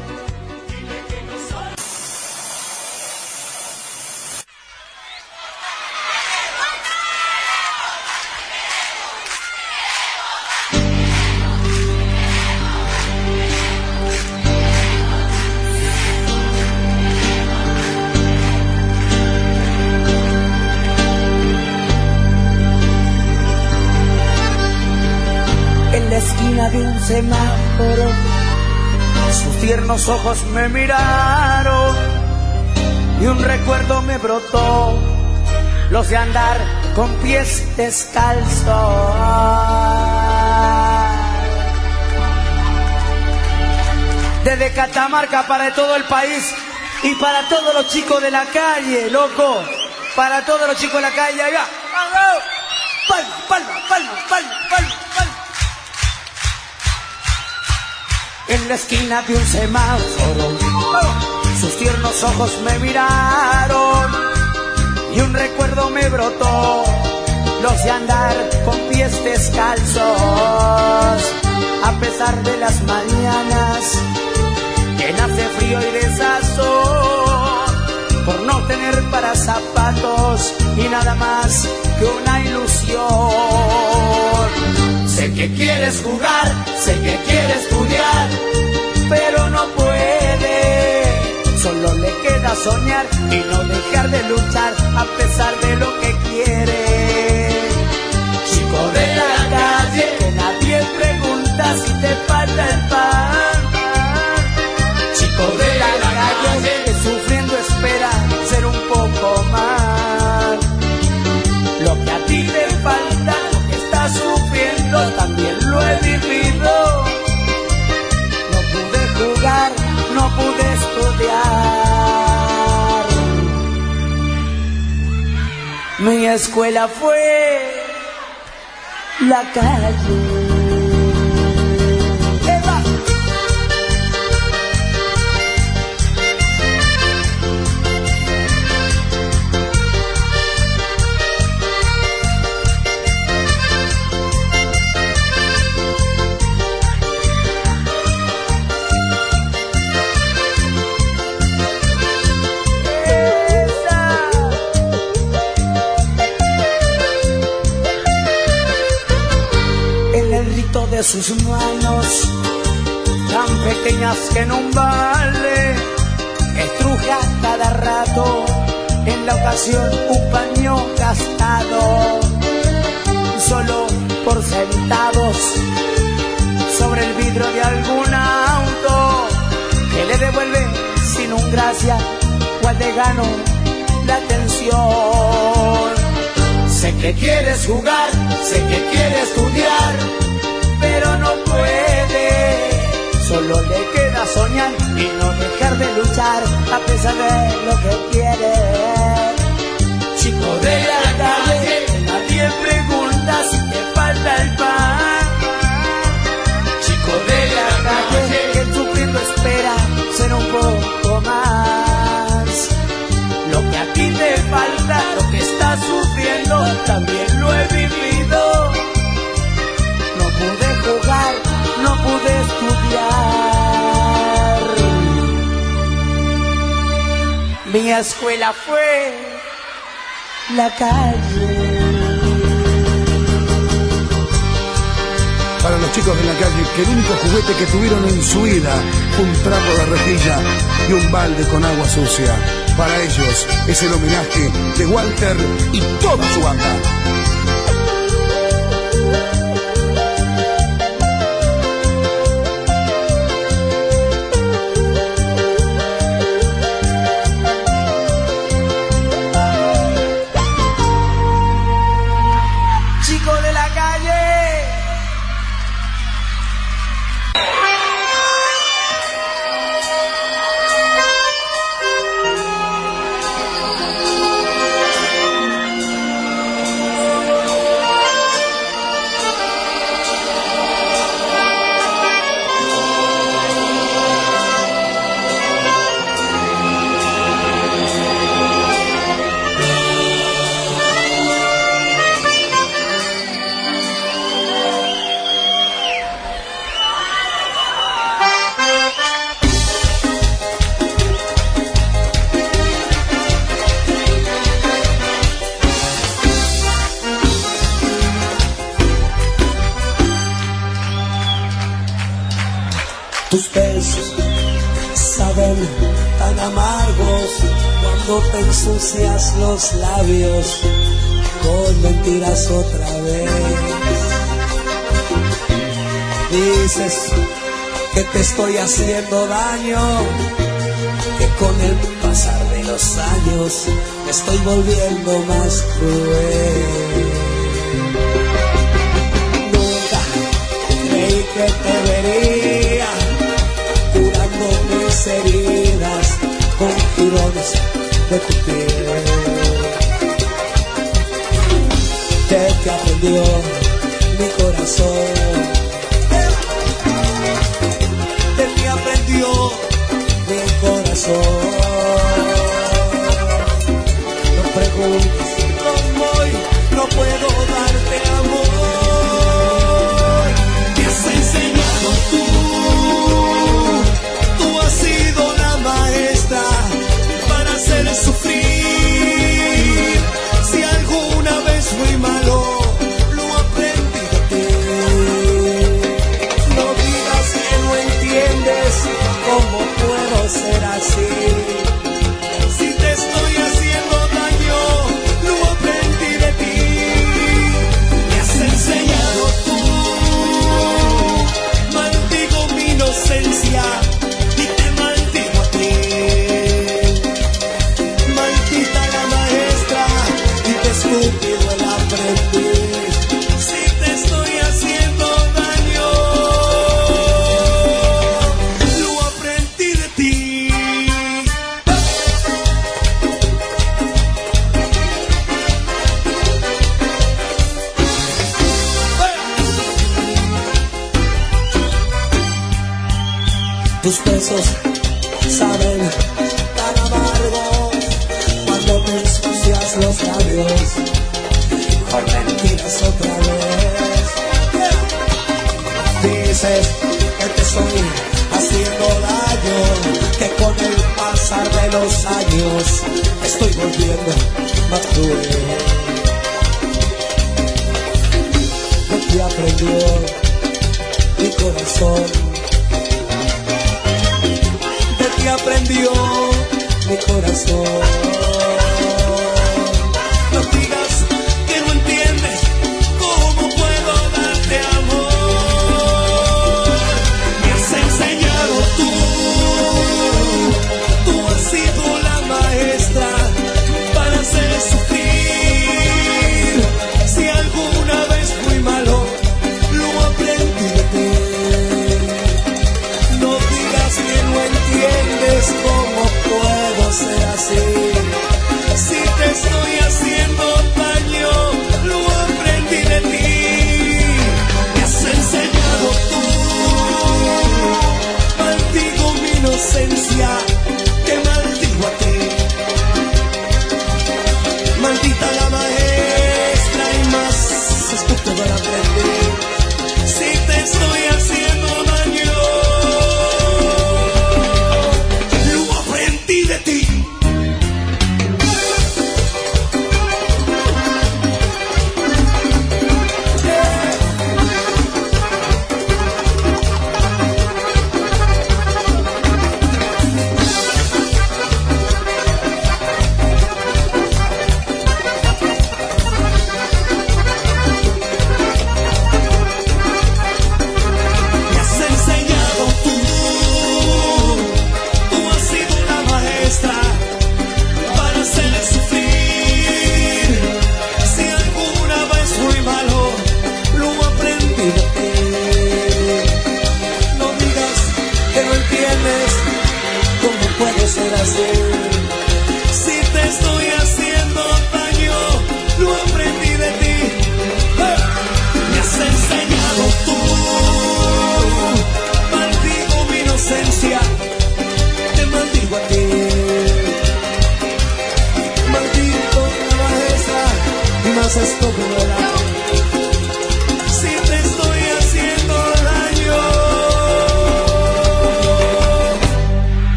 [SPEAKER 12] De un semáforo, sus tiernos ojos me miraron y un recuerdo me brotó, los de andar con pies descalzos. Desde Catamarca para todo el país y para todos los chicos de la calle, loco, para todos los chicos de la calle, allá, palma, palma, palma, palma, palma, palma. En la esquina de un semáforo, sus tiernos ojos me miraron y un recuerdo me brotó, los de andar con pies descalzos, a pesar de las mañanas llenas de frío y desazón, por no tener para zapatos y nada más que una ilusión. Sé que quieres jugar, sé que quieres estudiar, pero no puede. Solo le queda soñar y no dejar de luchar a pesar de lo que quiere. Chico de la calle, que nadie pregunta si te falta el pan. Chico de la calle, que sufriendo espera ser un poco más. Lo que a ti te falta, sufriendo, también lo he vivido. No pude jugar, no pude estudiar. Mi escuela fue la calle. De sus manos tan pequeñas que en un vale estruja cada rato, en la ocasión un paño gastado, solo por centavos
[SPEAKER 21] dedos sobre el vidrio de algún auto que le devuelve sin un gracias cual de gano la atención. Sé que quieres jugar, sé que quieres estudiar, pero no puede. Solo le queda soñar y no dejar de luchar a pesar de lo que quiere. Chico de la calle, nadie pregunta si te falta el pan. Chico de la calle, que sufriendo espera ser un poco más. Lo que a ti te falta, lo que estás sufriendo, también lo he vivido. No pude jugar, no pude estudiar. Mi escuela fue la calle.
[SPEAKER 22] Para los chicos de la calle, que el único juguete que tuvieron en su vida fue un trapo de rejilla y un balde con agua sucia. Para ellos es el homenaje de Walter y toda su banda.
[SPEAKER 12] Tus besos saben tan amargos cuando te ensucias los labios con mentiras otra vez. Dices que te estoy haciendo daño, que con el pasar de los años me estoy volviendo más cruel. Nunca creí que te vería curando mis heridas con jirones de tu piel. ¿De qué aprendió mi corazón? ¿De qué aprendió mi corazón? No preguntes cómo hoy no puedo darte amor. ¿Qué has enseñado tú? Tú has sido la maestra para hacer sufrir. Si alguna vez fui malo, lo aprendí de ti. No digas que no entiendes cómo puedo ser así. Si te estoy haciendo daño, lo aprendí de ti. Me has enseñado tú. Maldigo mi inocencia y te maldigo a ti. Maldita la maestra y te estúpido el aprendiz. Si te estoy haciendo daño, lo aprendí de ti. Tus besos saben tan amargo cuando me ensucias los labios con mentiras otra vez. Dices que te estoy haciendo daño, que con el pasar de los años me estoy volviendo más cruel. ¿De qué aprendió mi corazón? ¿De qué aprendió mi corazón? No digas que no entiendes cómo puedo darte amor.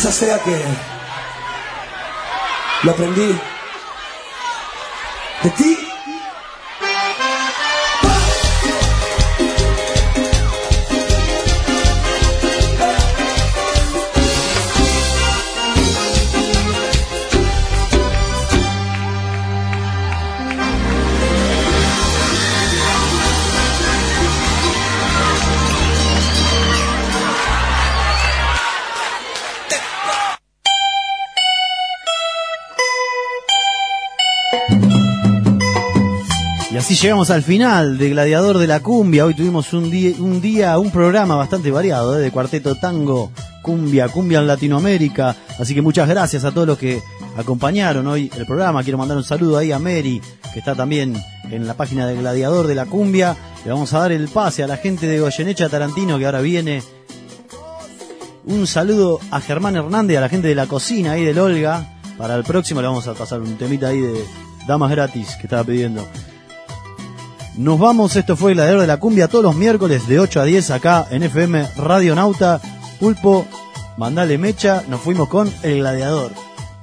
[SPEAKER 22] Quizás sea que lo aprendí de ti.
[SPEAKER 3] Y así llegamos al final de Gladiador de la Cumbia. Hoy tuvimos un día, un día, un programa bastante variado, ¿eh? De cuarteto, tango, cumbia, cumbia en Latinoamérica. Así que muchas gracias a todos los que acompañaron hoy el programa. Quiero mandar un saludo ahí a Mary, que está también en la página de Gladiador de la Cumbia. Le vamos a dar el pase a la gente de Goyeneche Tarantino, que ahora viene. Un saludo a Germán Hernández, a la gente de la cocina ahí del Olga. Para el próximo le vamos a pasar un temita ahí de Damas Gratis que estaba pidiendo. Nos vamos, esto fue Gladiador de la Cumbia todos los miércoles de ocho a diez acá en F M Radio Nauta. Pulpo, mandale mecha, nos fuimos con El Gladiador.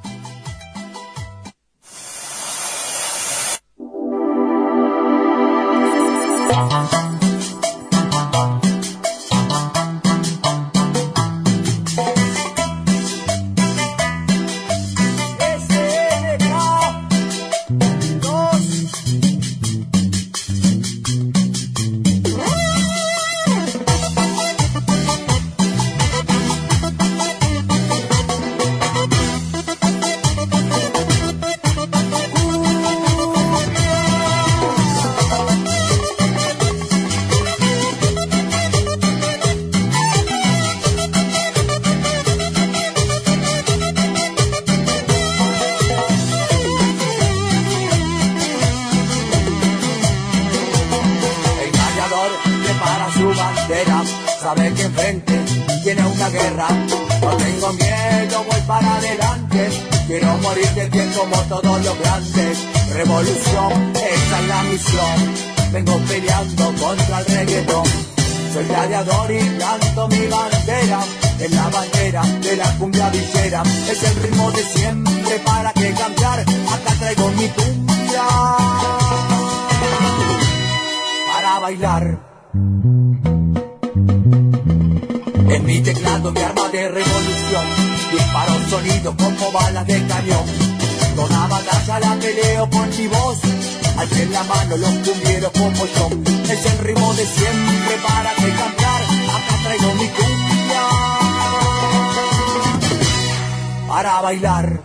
[SPEAKER 2] Sabe que enfrente tiene una guerra, no tengo miedo, voy para adelante, quiero morir de pie como todos los grandes. Revolución, esa es la misión, vengo peleando contra el reggaetón. Soy gladiador y planto mi bandera, en la bandera de la cumbia villera. Es el ritmo de siempre, para que cambiar, acá traigo mi cumbia para bailar. En mi teclado mi arma de revolución, disparo sonido como balas de cañón. Toda batalla la peleo con mi voz, alcen la mano los cumbieros como yo. Es el ritmo de siempre, para que cambiar, acá traigo mi cumbia para bailar.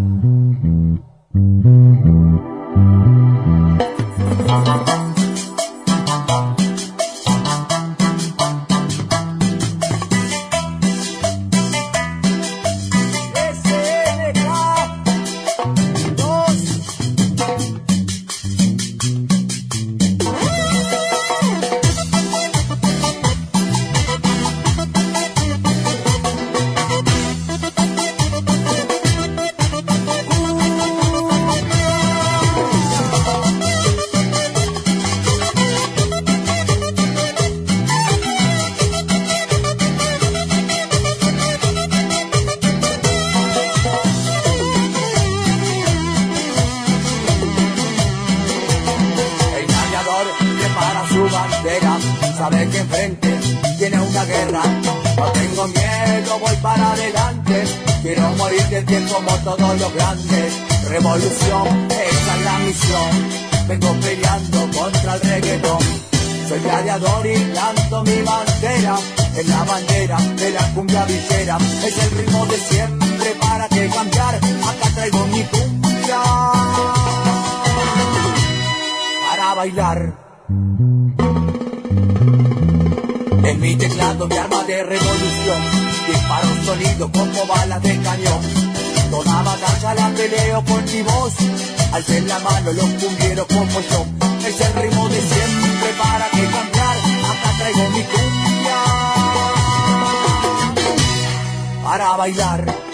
[SPEAKER 2] Sabe que enfrente tiene una guerra, no tengo miedo, voy para adelante, quiero morir de pie como todos los grandes. Revolución, esa es la misión, vengo peleando contra el reggaetón. Soy gladiador y planto mi bandera, en la bandera de la cumbia villera. Es el ritmo de siempre, para que cambiar, acá traigo mi cumbia para bailar. En mi teclado mi arma de revolución, disparo un sonido como balas de cañón. Toda batalla la peleo con mi voz, alcen la mano los cumbieros como yo. Es el ritmo de siempre, para que cambiar, acá traigo mi cumbia para bailar.